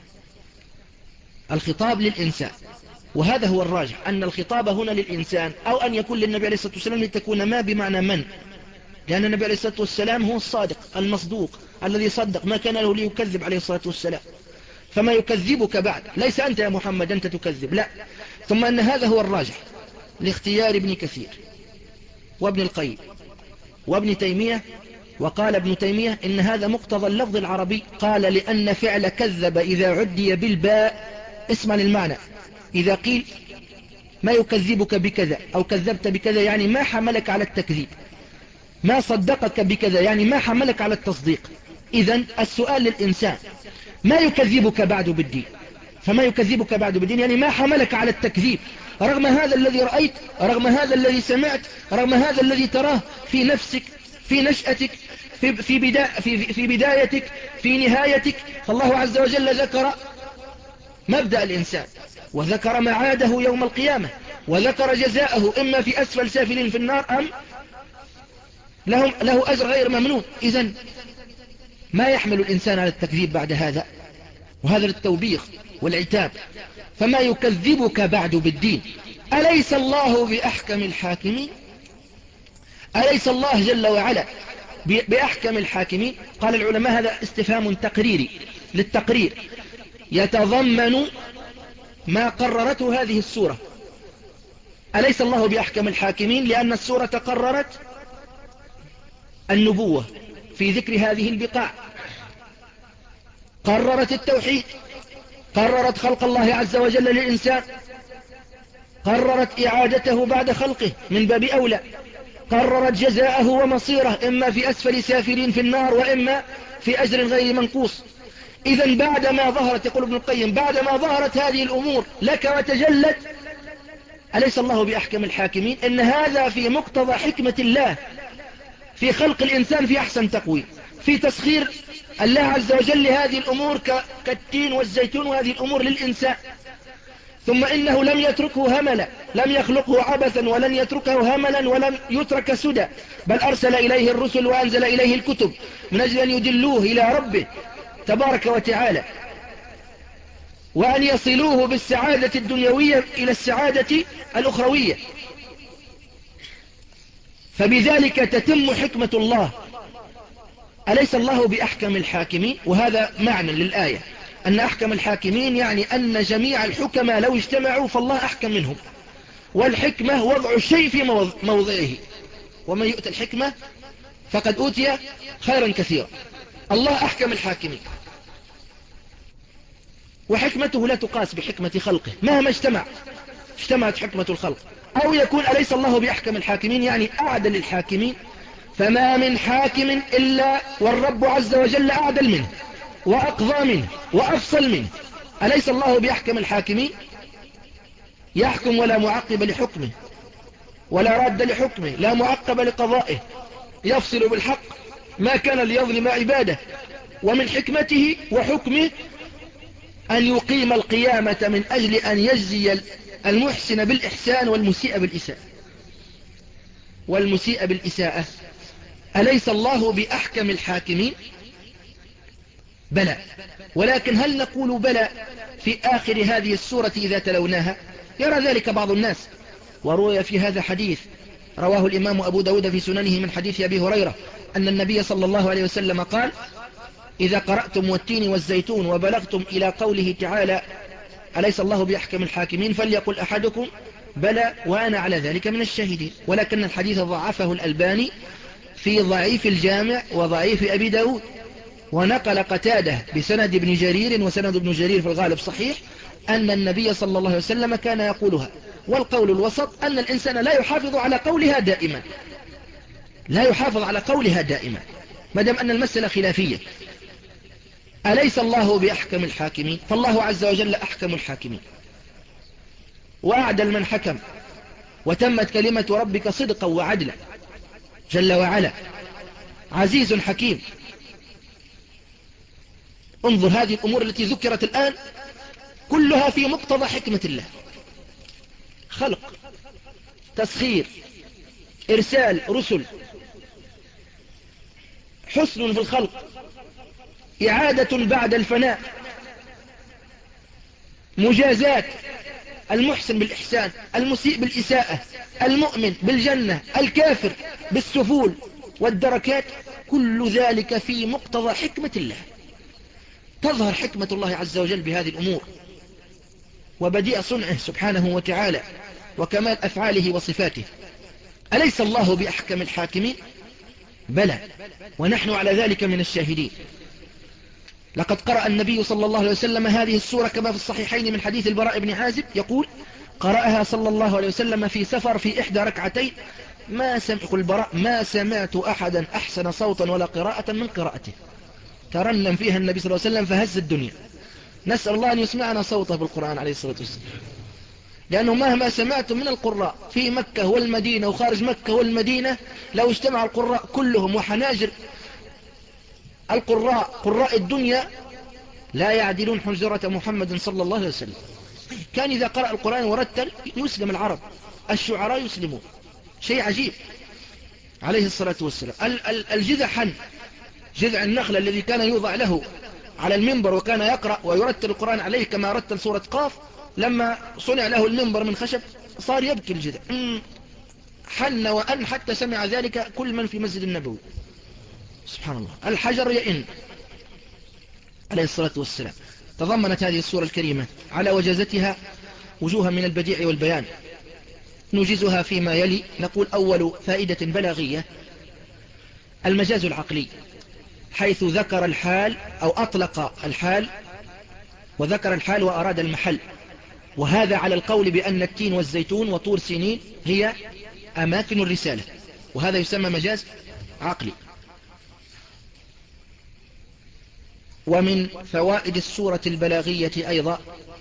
الخطاب للإنسان، وهذا هو الراجح، أن الخطاب هنا للإنسان، أو أن يكون للنبي عليه الصلاة والسلام لتكون ما بمعنى من، لأن النبي عليه الصلاة والسلام هو الصادق المصدوق الذي صدق، ما كان له ليكذب عليه الصلاة والسلام. فما يكذبك بعد، ليس أنت يا محمد أنت تكذب، لا. ثم أن هذا هو الراجح لاختيار ابن كثير وابن القيم وابن تيمية. وقال ابن تيمية إن هذا مقتضى اللفظ العربي، قال لأن فعل كذب إذا عدي بالباء اسما للمعنى، إذا قيل ما يكذبك بكذا أو كذبت بكذا يعني ما حملك على التكذيب، ما صدقك بكذا يعني ما حملك على التصديق. إذن السؤال للإنسان ما يكذبك بعد بالدين، فما يكذبك بعد بالدين يعني ما حملك على التكذيب رغم هذا الذي رأيت، رغم هذا الذي سمعت، رغم هذا الذي تراه في نفسك، في نشأتك، في, في, بدا في, في بدايتك، في نهايتك. فالله عز وجل ذكر مبدأ الإنسان وذكر معاده يوم القيامة وذكر جزاءه، إما في أسفل سافلين في النار أم لهم له أجر غير ممنون. إذن ما يحمل الإنسان على التكذيب بعد هذا، وهذا التوبيخ والعتاب. فما يكذبك بعد بالدين، أليس الله بأحكم الحاكمين، أليس الله جل وعلا بأحكم الحاكمين؟ قال العلماء هذا استفهام تقريري للتقرير، يتضمن ما قررته هذه السورة. أليس الله بأحكم الحاكمين لأن السورة قررت النبوة في ذكر هذه البقاع، قررت التوحيد، قررت خلق الله عز وجل للإنسان، قررت إعادته بعد خلقه من باب أولى، قررت جزاءه ومصيره إما في أسفل سافلين في النار وإما في أجر غير منقوص. إذن بعدما ظهرت، يقول ابن القيم، بعدما ظهرت هذه الأمور لك وتجلت، أليس الله بأحكم الحاكمين؟ إن هذا في مقتضى حكمة الله في خلق الإنسان في أحسن تقويم، في تسخير الله عز وجل لهذه الأمور كالتين والزيتون وهذه الأمور للإنسان. ثم إنه لم يتركه هملا، لم يخلقه عبثا ولن يتركه هملا ولم يترك سدى، بل أرسل إليه الرسل وأنزل إليه الكتب من أجل أن يدلوه إلى ربه تبارك وتعالى، وأن يصلوه بالسعادة الدنيوية إلى السعادة الأخروية، فبذلك تتم حكمة الله. أليس الله بأحكم الحاكمين؟ وهذا معنى للآية، أن أحكم الحاكمين يعني أن جميع الحكماء لو اجتمعوا فالله أحكم منهم، والحكمة وضع الشيء في موضعه، ومن يؤتى الحكمة فقد أوتي خيرا كثيرا. الله أحكم الحاكمين، وحكمته لا تقاس بحكمة خلقه مهما اجتمع اجتمعت حكمة الخلق. أو يكون أليس الله بأحكم الحاكمين يعني أعدل الحاكمين، فما من حاكم إلا والرب عز وجل أعدل منه وأقضى منه وأفصل منه. أليس الله بأحكم الحاكمين؟ يحكم ولا معقب لحكمه، ولا راد لحكمه، لا معقب لقضائه، يفصل بالحق ما كان ليظلم عباده. ومن حكمته وحكمه أن يقيم القيامة من أجل أن يجزي المحسن بالإحسان والمسيء بالإساءة والمسيء بالإساءة. أليس الله بأحكم الحاكمين؟ بلى. ولكن هل نقول بلى في آخر هذه السورة إذا تلوناها؟ يرى ذلك بعض الناس. وروي في هذا حديث رواه الإمام أبو داود في سننه من حديث أبي هريرة أن النبي صلى الله عليه وسلم قال: إذا قرأتم والتين والزيتون وبلغتم إلى قوله تعالى: أليس الله بأحكم الحاكمين، فليقل أحدكم: بلى وأنا على ذلك من الشاهدين. ولكن الحديث ضعفه الألباني في ضعيف الجامع وضعيف أبي داود، ونقل قتاده بسند ابن جرير، وسند ابن جرير في الغالب صحيح، أن النبي صلى الله عليه وسلم كان يقولها. والقول الوسط أن الإنسان لا يحافظ على قولها دائما، لا يحافظ على قولها دائما ما دام أن المسألة خلافية. أليس الله بأحكم الحاكمين؟ فالله عز وجل أحكم الحاكمين وأعدل من حكم، وتمت كلمة ربك صدقا وعدلا جل وعلا، عزيز حكيم. انظر هذه الأمور التي ذكرت الآن كلها في مقتضى حكمة الله: خلق، تسخير، إرسال رسل، حسن في الخلق، إعادة بعد الفناء، مجازات، المحسن بالإحسان، المسيء بالإساءة، المؤمن بالجنة، الكافر بالسفول والدركات. كل ذلك في مقتضى حكمة الله. تظهر حكمة الله عز وجل بهذه الأمور، وبديع صنعه سبحانه وتعالى، وكمال أفعاله وصفاته. أليس الله بأحكم الحاكمين؟ بلى، ونحن على ذلك من الشاهدين. لقد قرأ النبي صلى الله عليه وسلم هذه السورة كما في الصحيحين من حديث البراء بن عازب يقول: قرأها صلى الله عليه وسلم في سفر في إحدى ركعتين، ما سمع البراء ما سمعت أحدا أحسن صوتا ولا قراءة من قراءته. ترنم فيها النبي صلى الله عليه وسلم فهز الدنيا. نسأل الله أن يسمعنا صوته بالقرآن عليه الصلاة والسلام، لأنه مهما سمعتم من القراء في مكة والمدينة وخارج مكة والمدينة، لو اجتمع القراء كلهم وحناجر القراء قراء الدنيا لا يعدلون حنجرة محمد صلى الله عليه وسلم. كان إذا قرأ القرآن ورتل يسلم العرب، الشعراء يسلمون، شيء عجيب عليه الصلاة والسلام. الجذع حن، جذع النخل الذي كان يوضع له على المنبر وكان يقرأ ويرتل القرآن عليه كما رتل سورة قاف، لما صنع له المنبر من خشب صار يبكي الجذع، حن وأن حتى سمع ذلك كل من في مسجد النبوي. سبحان الله، الحجر يئن عليه الصلاة والسلام. تضمنت هذه السورة الكريمة على وجازتها وجوها من البديع والبيان، نوجزها فيما يلي. نقول: أول فائدة بلاغية المجاز العقلي، حيث ذكر الحال أو أطلق الحال وذكر الحال وأراد المحل، وهذا على القول بأن التين والزيتون وطور سينين هي أماكن الرسالة، وهذا يسمى مجاز عقلي. ومن فوائد السورة البلاغية أيضا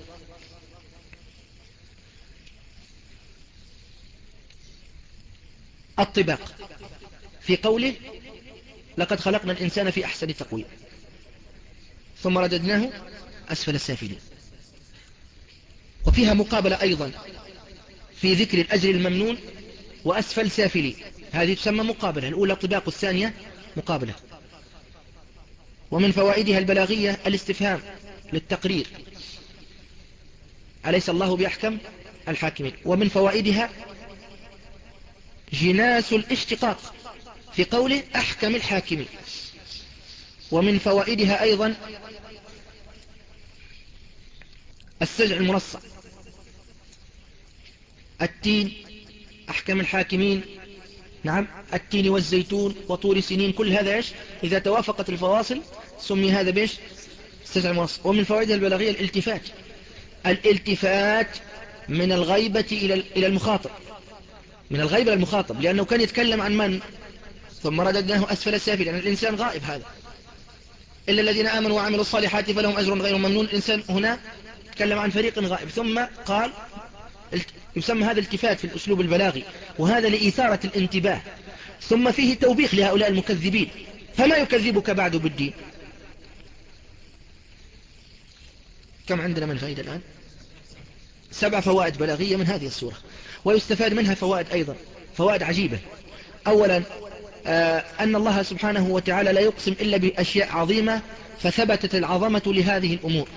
الطباق في قوله: لقد خلقنا الإنسان في أحسن تقويم ثم رددناه أسفل السافلين. وفيها مقابلة أيضا في ذكر الأجر الممنون وأسفل سافلين، هذه تسمى مقابلة، الأولى طباق، الثانية مقابلة. ومن فوائدها البلاغية الاستفهام للتقرير، أليس الله بأحكم الحاكمين. ومن فوائدها جناس الاشتقاق في قوله أحكم الحاكمين. ومن فوائدها أيضا السجع المرصع، التين أحكم الحاكمين، نعم، التين والزيتون وطور سنين، كل هذا إيش إذا توافقت الفواصل سمي هذا بإيش السجع المرصع. ومن فوائدها البلاغية الالتفات، الالتفات من الغيبة إلى المخاطب، من الغيبة للمخاطب، لأنه كان يتكلم عن من ثم رددناه أسفل السافلين، لأن الإنسان غائب هذا، إلا الذين آمنوا وعملوا الصالحات فلهم أجر غير ممنون. الإنسان هنا تكلم عن فريق غائب، ثم قال يسمى هذا التفات في الأسلوب البلاغي، وهذا لإثارة الانتباه. ثم فيه توبيخ لهؤلاء المكذبين، فما يكذبك بعد بالدين. كم عندنا من فائدة الآن؟ سبع فوائد بلاغية من هذه السورة، ويستفاد منها فوائد أيضا، فوائد عجيبة. أولا آه أن الله سبحانه وتعالى لا يقسم إلا بأشياء عظيمة، فثبتت العظمة لهذه الأمور،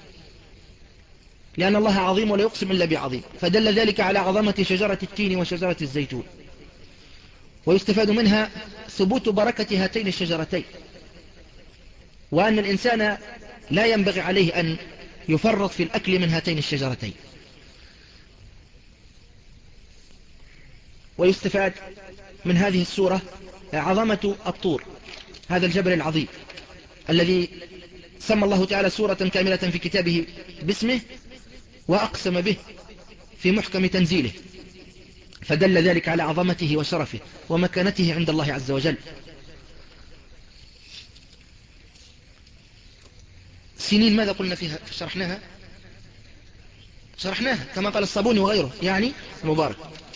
لأن الله عظيم ولا يقسم إلا بعظيم، فدل ذلك على عظمة شجرة التين وشجرة الزيتون. ويستفاد منها ثبوت بركة هاتين الشجرتين، وأن الإنسان لا ينبغي عليه أن يفرط في الأكل من هاتين الشجرتين. ويستفاد من هذه السورة عظمة الطور، هذا الجبل العظيم الذي سمى الله تعالى سورة كاملة في كتابه باسمه وأقسم به في محكم تنزيله، فدل ذلك على عظمته وشرفه ومكانته عند الله عز وجل. سنين ماذا قلنا فيها؟ شرحناها شرحناها كما قال الصابوني وغيره، يعني مبارك.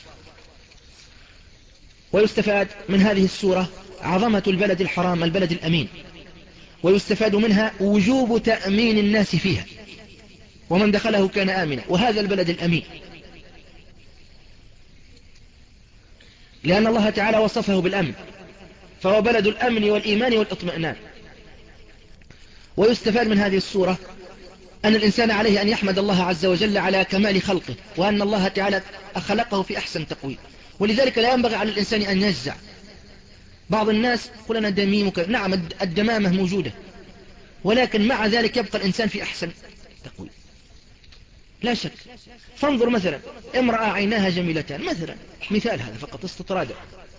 ويستفاد من هذه السورة عظمة البلد الحرام البلد الأمين، ويستفاد منها وجوب تأمين الناس فيها، ومن دخله كان آمنا، وهذا البلد الأمين لأن الله تعالى وصفه بالأمن، فهو بلد الأمن والإيمان والاطمئنان. ويستفاد من هذه السورة أن الإنسان عليه أن يحمد الله عز وجل على كمال خلقه، وأن الله تعالى خلقه في أحسن تقويم، ولذلك لا ينبغي على الإنسان أن يجزع. بعض الناس يقول أنا دميم وكذا، نعم الدمامة موجودة، ولكن مع ذلك يبقى الإنسان في أحسن تقويم لا شك. فانظر مثلا امرأة عيناها جميلتان مثلا، مثال هذا فقط استطرادا،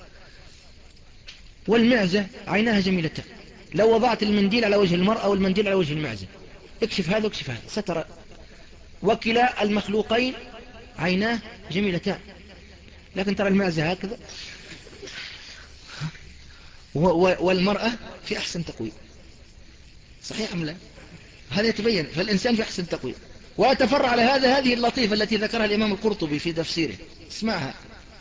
والمعزة عيناها جميلتان، لو وضعت المنديل على وجه المرأة والمنديل على وجه المعزة، اكشف هذا واكشف هذا سترى وكلا المخلوقين عيناه جميلتان، لكن ترى المعزة هكذا والمرأة في أحسن تقويم. صحيح أم لا؟ هذا يتبين، فالإنسان في أحسن تقويم. وأتفرع على هذا هذه اللطيفة التي ذكرها الإمام القرطبي في تفسيره، اسمعها.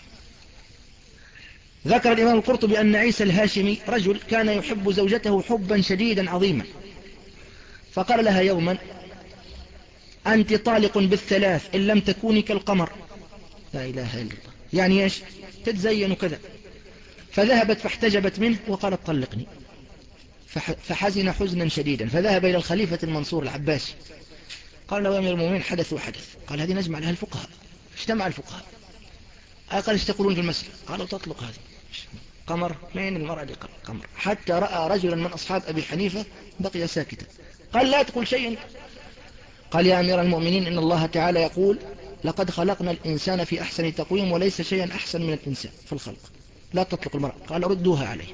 ذكر الإمام القرطبي أن عيسى الهاشمي رجل كان يحب زوجته حبا شديدا عظيما، فقال لها يوما أنت طالق بالثلاث إن لم تكوني كالقمر. لا إله إلا الله، يعني إيش؟ تتزين كذا. فذهبت فاحتجبت منه وقالت طلقني، فحزن حزنا شديدا، فذهب إلى الخليفة المنصور العباسي، قال له يا أمير المؤمنين حدث وحدث. قال هذه نجمع لها الفقهاء. اجتمع الفقهاء، قال ايش تقولون في المسألة؟ قالوا تطلق هذه قمر، من المرأة دي قمر. حتى رأى رجلا من أصحاب أبي حنيفة بقي ساكتا، قال لا تقول شيئا. قال يا أمير المؤمنين إن الله تعالى يقول لقد خلقنا الإنسان في أحسن تقويم وليس شيئا أحسن من الإنسان في الخلق، لا تطلق المرأة. قال ردوها عليه.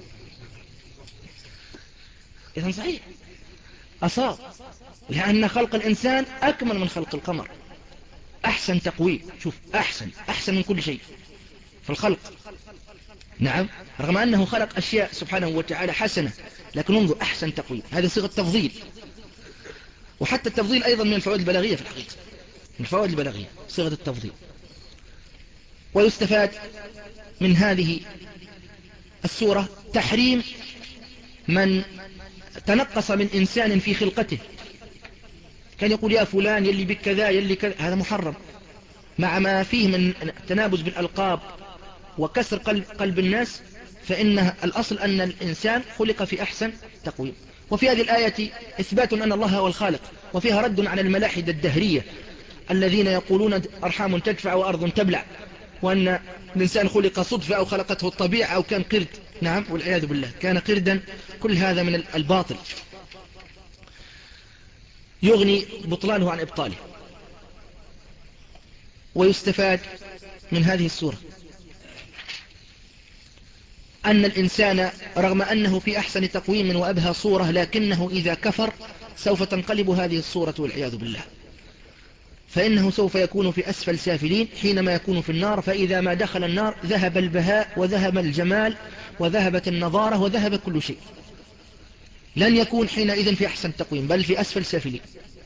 إذن صحيح أصاب، لأن خلق الإنسان أكمل من خلق القمر، أحسن تقويم. شوف أحسن أحسن من كل شيء في الخلق، نعم، رغم أنه خلق أشياء سبحانه وتعالى حسنة، لكن انظر أحسن تقويم، هذه صيغة تفضيل. وحتى التفضيل أيضا من الفوائد البلاغية في الحقيقة، من الفوائد البلاغية صيغة التفضيل. ويستفاد من هذه السورة تحريم من تنقص من إنسان في خلقته، كان يقول يا فلان يلي بك كذا يلي كذا، هذا محرم، مع ما فيه من تنابز بالألقاب وكسر قلب, قلب الناس، فإن الأصل أن الإنسان خلق في أحسن تقويم. وفي هذه الآية إثبات أن الله هو الخالق، وفيها رد على الملاحدة الدهرية الذين يقولون أرحام تدفع وأرض تبلع، وأن الإنسان خلق صدفة أو خلقته الطبيعة أو كان قرد. نعم والعياذ بالله، كان قردا. كل هذا من الباطل يغني بطلانه عن إبطاله. ويستفاد من هذه السورة أن الإنسان رغم أنه في أحسن تقويم وأبهى صورة، لكنه إذا كفر سوف تنقلب هذه الصورة والعياذ بالله، فإنه سوف يكون في أسفل سافلين حينما يكون في النار. فإذا ما دخل النار ذهب البهاء وذهب الجمال وذهبت النظارة وذهب كل شيء، لن يكون حينئذ في أحسن تقويم بل في أسفل سافلين.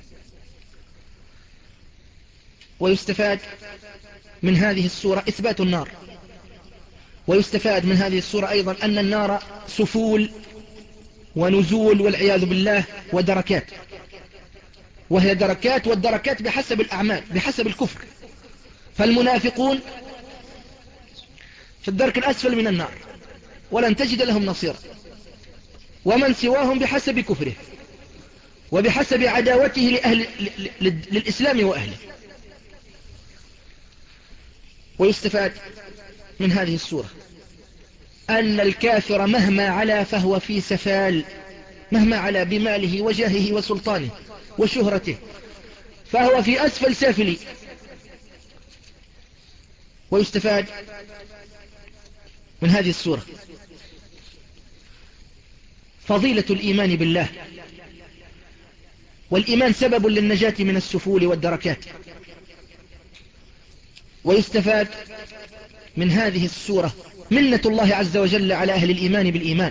ويستفاد من هذه السورة إثبات النار. ويستفاد من هذه السورة أيضا أن النار سفول ونزول والعياذ بالله ودركات، وهي دركات، والدركات بحسب الأعمال بحسب الكفر. فالمنافقون في الدرك الأسفل من النار ولن تجد لهم نصيرا، ومن سواهم بحسب كفره وبحسب عداوته لأهل للإسلام وأهله. ويستفاد من هذه السورة أن الكافر مهما علا فهو في سفال، مهما علا بماله وجاهه وسلطانه وشهرته فهو في أسفل سافلي. ويستفاد من هذه السورة فضيلة الإيمان بالله، والإيمان سبب للنجاة من السفول والدركات. ويستفاد من هذه السورة منة الله عز وجل على أهل الإيمان بالإيمان.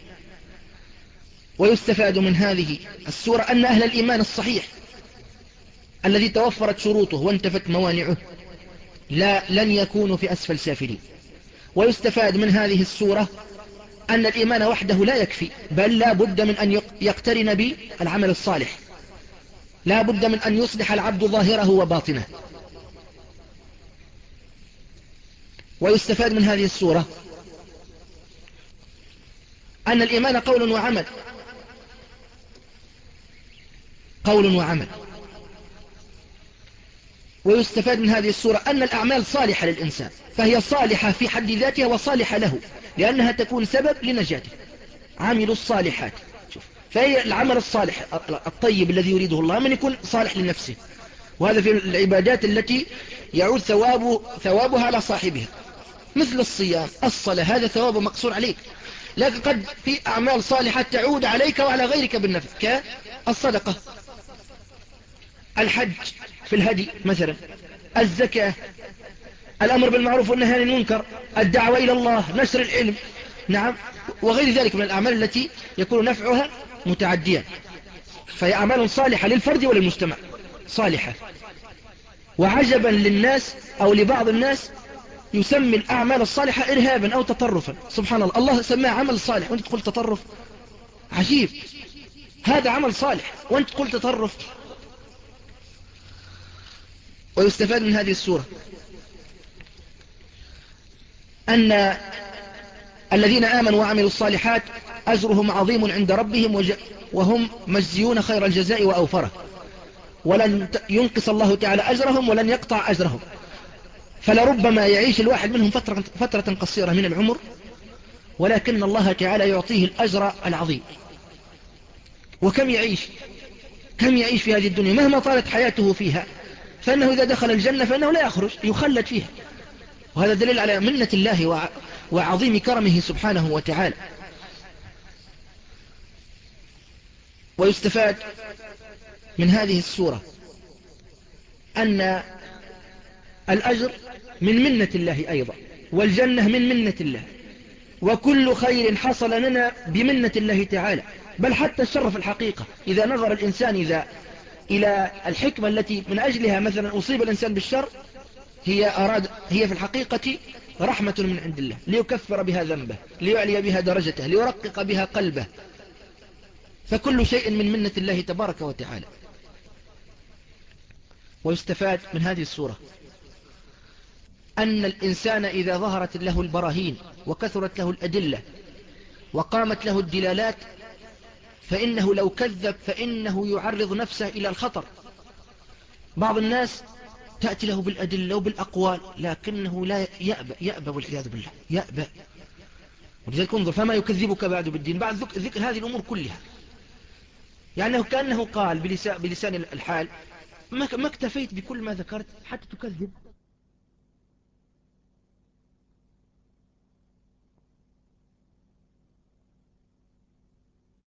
ويستفاد من هذه السورة أن أهل الإيمان الصحيح الذي توفرت شروطه وانتفت موانعه لا لن يكونوا في أسفل سافلين. ويستفاد من هذه السورة أن الإيمان وحده لا يكفي، بل لا بد من أن يقترن بالعمل الصالح، لا بد من أن يصلح العبد ظاهره وباطنه. ويستفاد من هذه السورة أن الإيمان قول وعمل، قول وعمل. ويستفاد من هذه السورة أن الأعمال صالحة للإنسان، فهي صالحة في حد ذاتها وصالحة له لأنها تكون سبب لنجاته. عملوا الصالحات، شوف، فهي العمل الصالح الطيب الذي يريده الله من يكون صالح لنفسه، وهذا في العبادات التي يعود ثواب ثوابها على صاحبها، مثل الصيام الصلاة، هذا ثواب مقصور عليك. لكن قد في أعمال صالحة تعود عليك وعلى غيرك بالنفع، كالصدقة، الحج في الهدي مثلا، الزكاة، الأمر بالمعروف والنهي عن المنكر، الدعوة إلى الله، نشر العلم، نعم، وغير ذلك من الأعمال التي يكون نفعها متعديا. فهي أعمال صالحة للفرد وللمجتمع صالحة. وعجبا للناس أو لبعض الناس يسمي الأعمال الصالحة إرهابا أو تطرفا. سبحان الله، الله سماه عمل صالح وانت تقول تطرف، عجيب، هذا عمل صالح وانت تقول تطرف. ويستفاد من هذه السورة أن الذين آمنوا وعملوا الصالحات أجرهم عظيم عند ربهم وهم مجزيون خير الجزاء وأوفره، ولن ينقص الله تعالى أجرهم ولن يقطع أجرهم. فلربما يعيش الواحد منهم فترة, فترة قصيرة من العمر، ولكن الله تعالى يعطيه الأجر العظيم. وكم يعيش كم يعيش في هذه الدنيا مهما طالت حياته فيها، فإنه إذا دخل الجنة فإنه لا يخرج، يخلد فيها. وهذا دليل على منة الله وعظيم كرمه سبحانه وتعالى. ويستفاد من هذه السورة أن الأجر من منة الله أيضا، والجنة من منة الله، وكل خير حصل لنا بمنة الله تعالى، بل حتى الشر في الحقيقة إذا نظر الإنسان إذا إلى الحكمة التي من أجلها مثلا أصيب الإنسان بالشر، هي أراد هي في الحقيقة رحمة من عند الله ليكفر بها ذنبه، ليعلي بها درجته، ليرقق بها قلبه. فكل شيء من منة الله تبارك وتعالى. ويستفاد من هذه السورة أن الإنسان إذا ظهرت له البراهين وكثرت له الأدلة وقامت له الدلالات فإنه لو كذب فإنه يعرض نفسه إلى الخطر. بعض الناس تأتي له بالأدلة وبالأقوال لكنه لا يأبى, يأبى والعياذ بالله يأبى. ولذلك انظر فما يكذبك بعد بالدين بعد ذكر هذه الأمور كلها. يعني كأنه قال بلسان الحال ما اكتفيت بكل ما ذكرت حتى تكذب.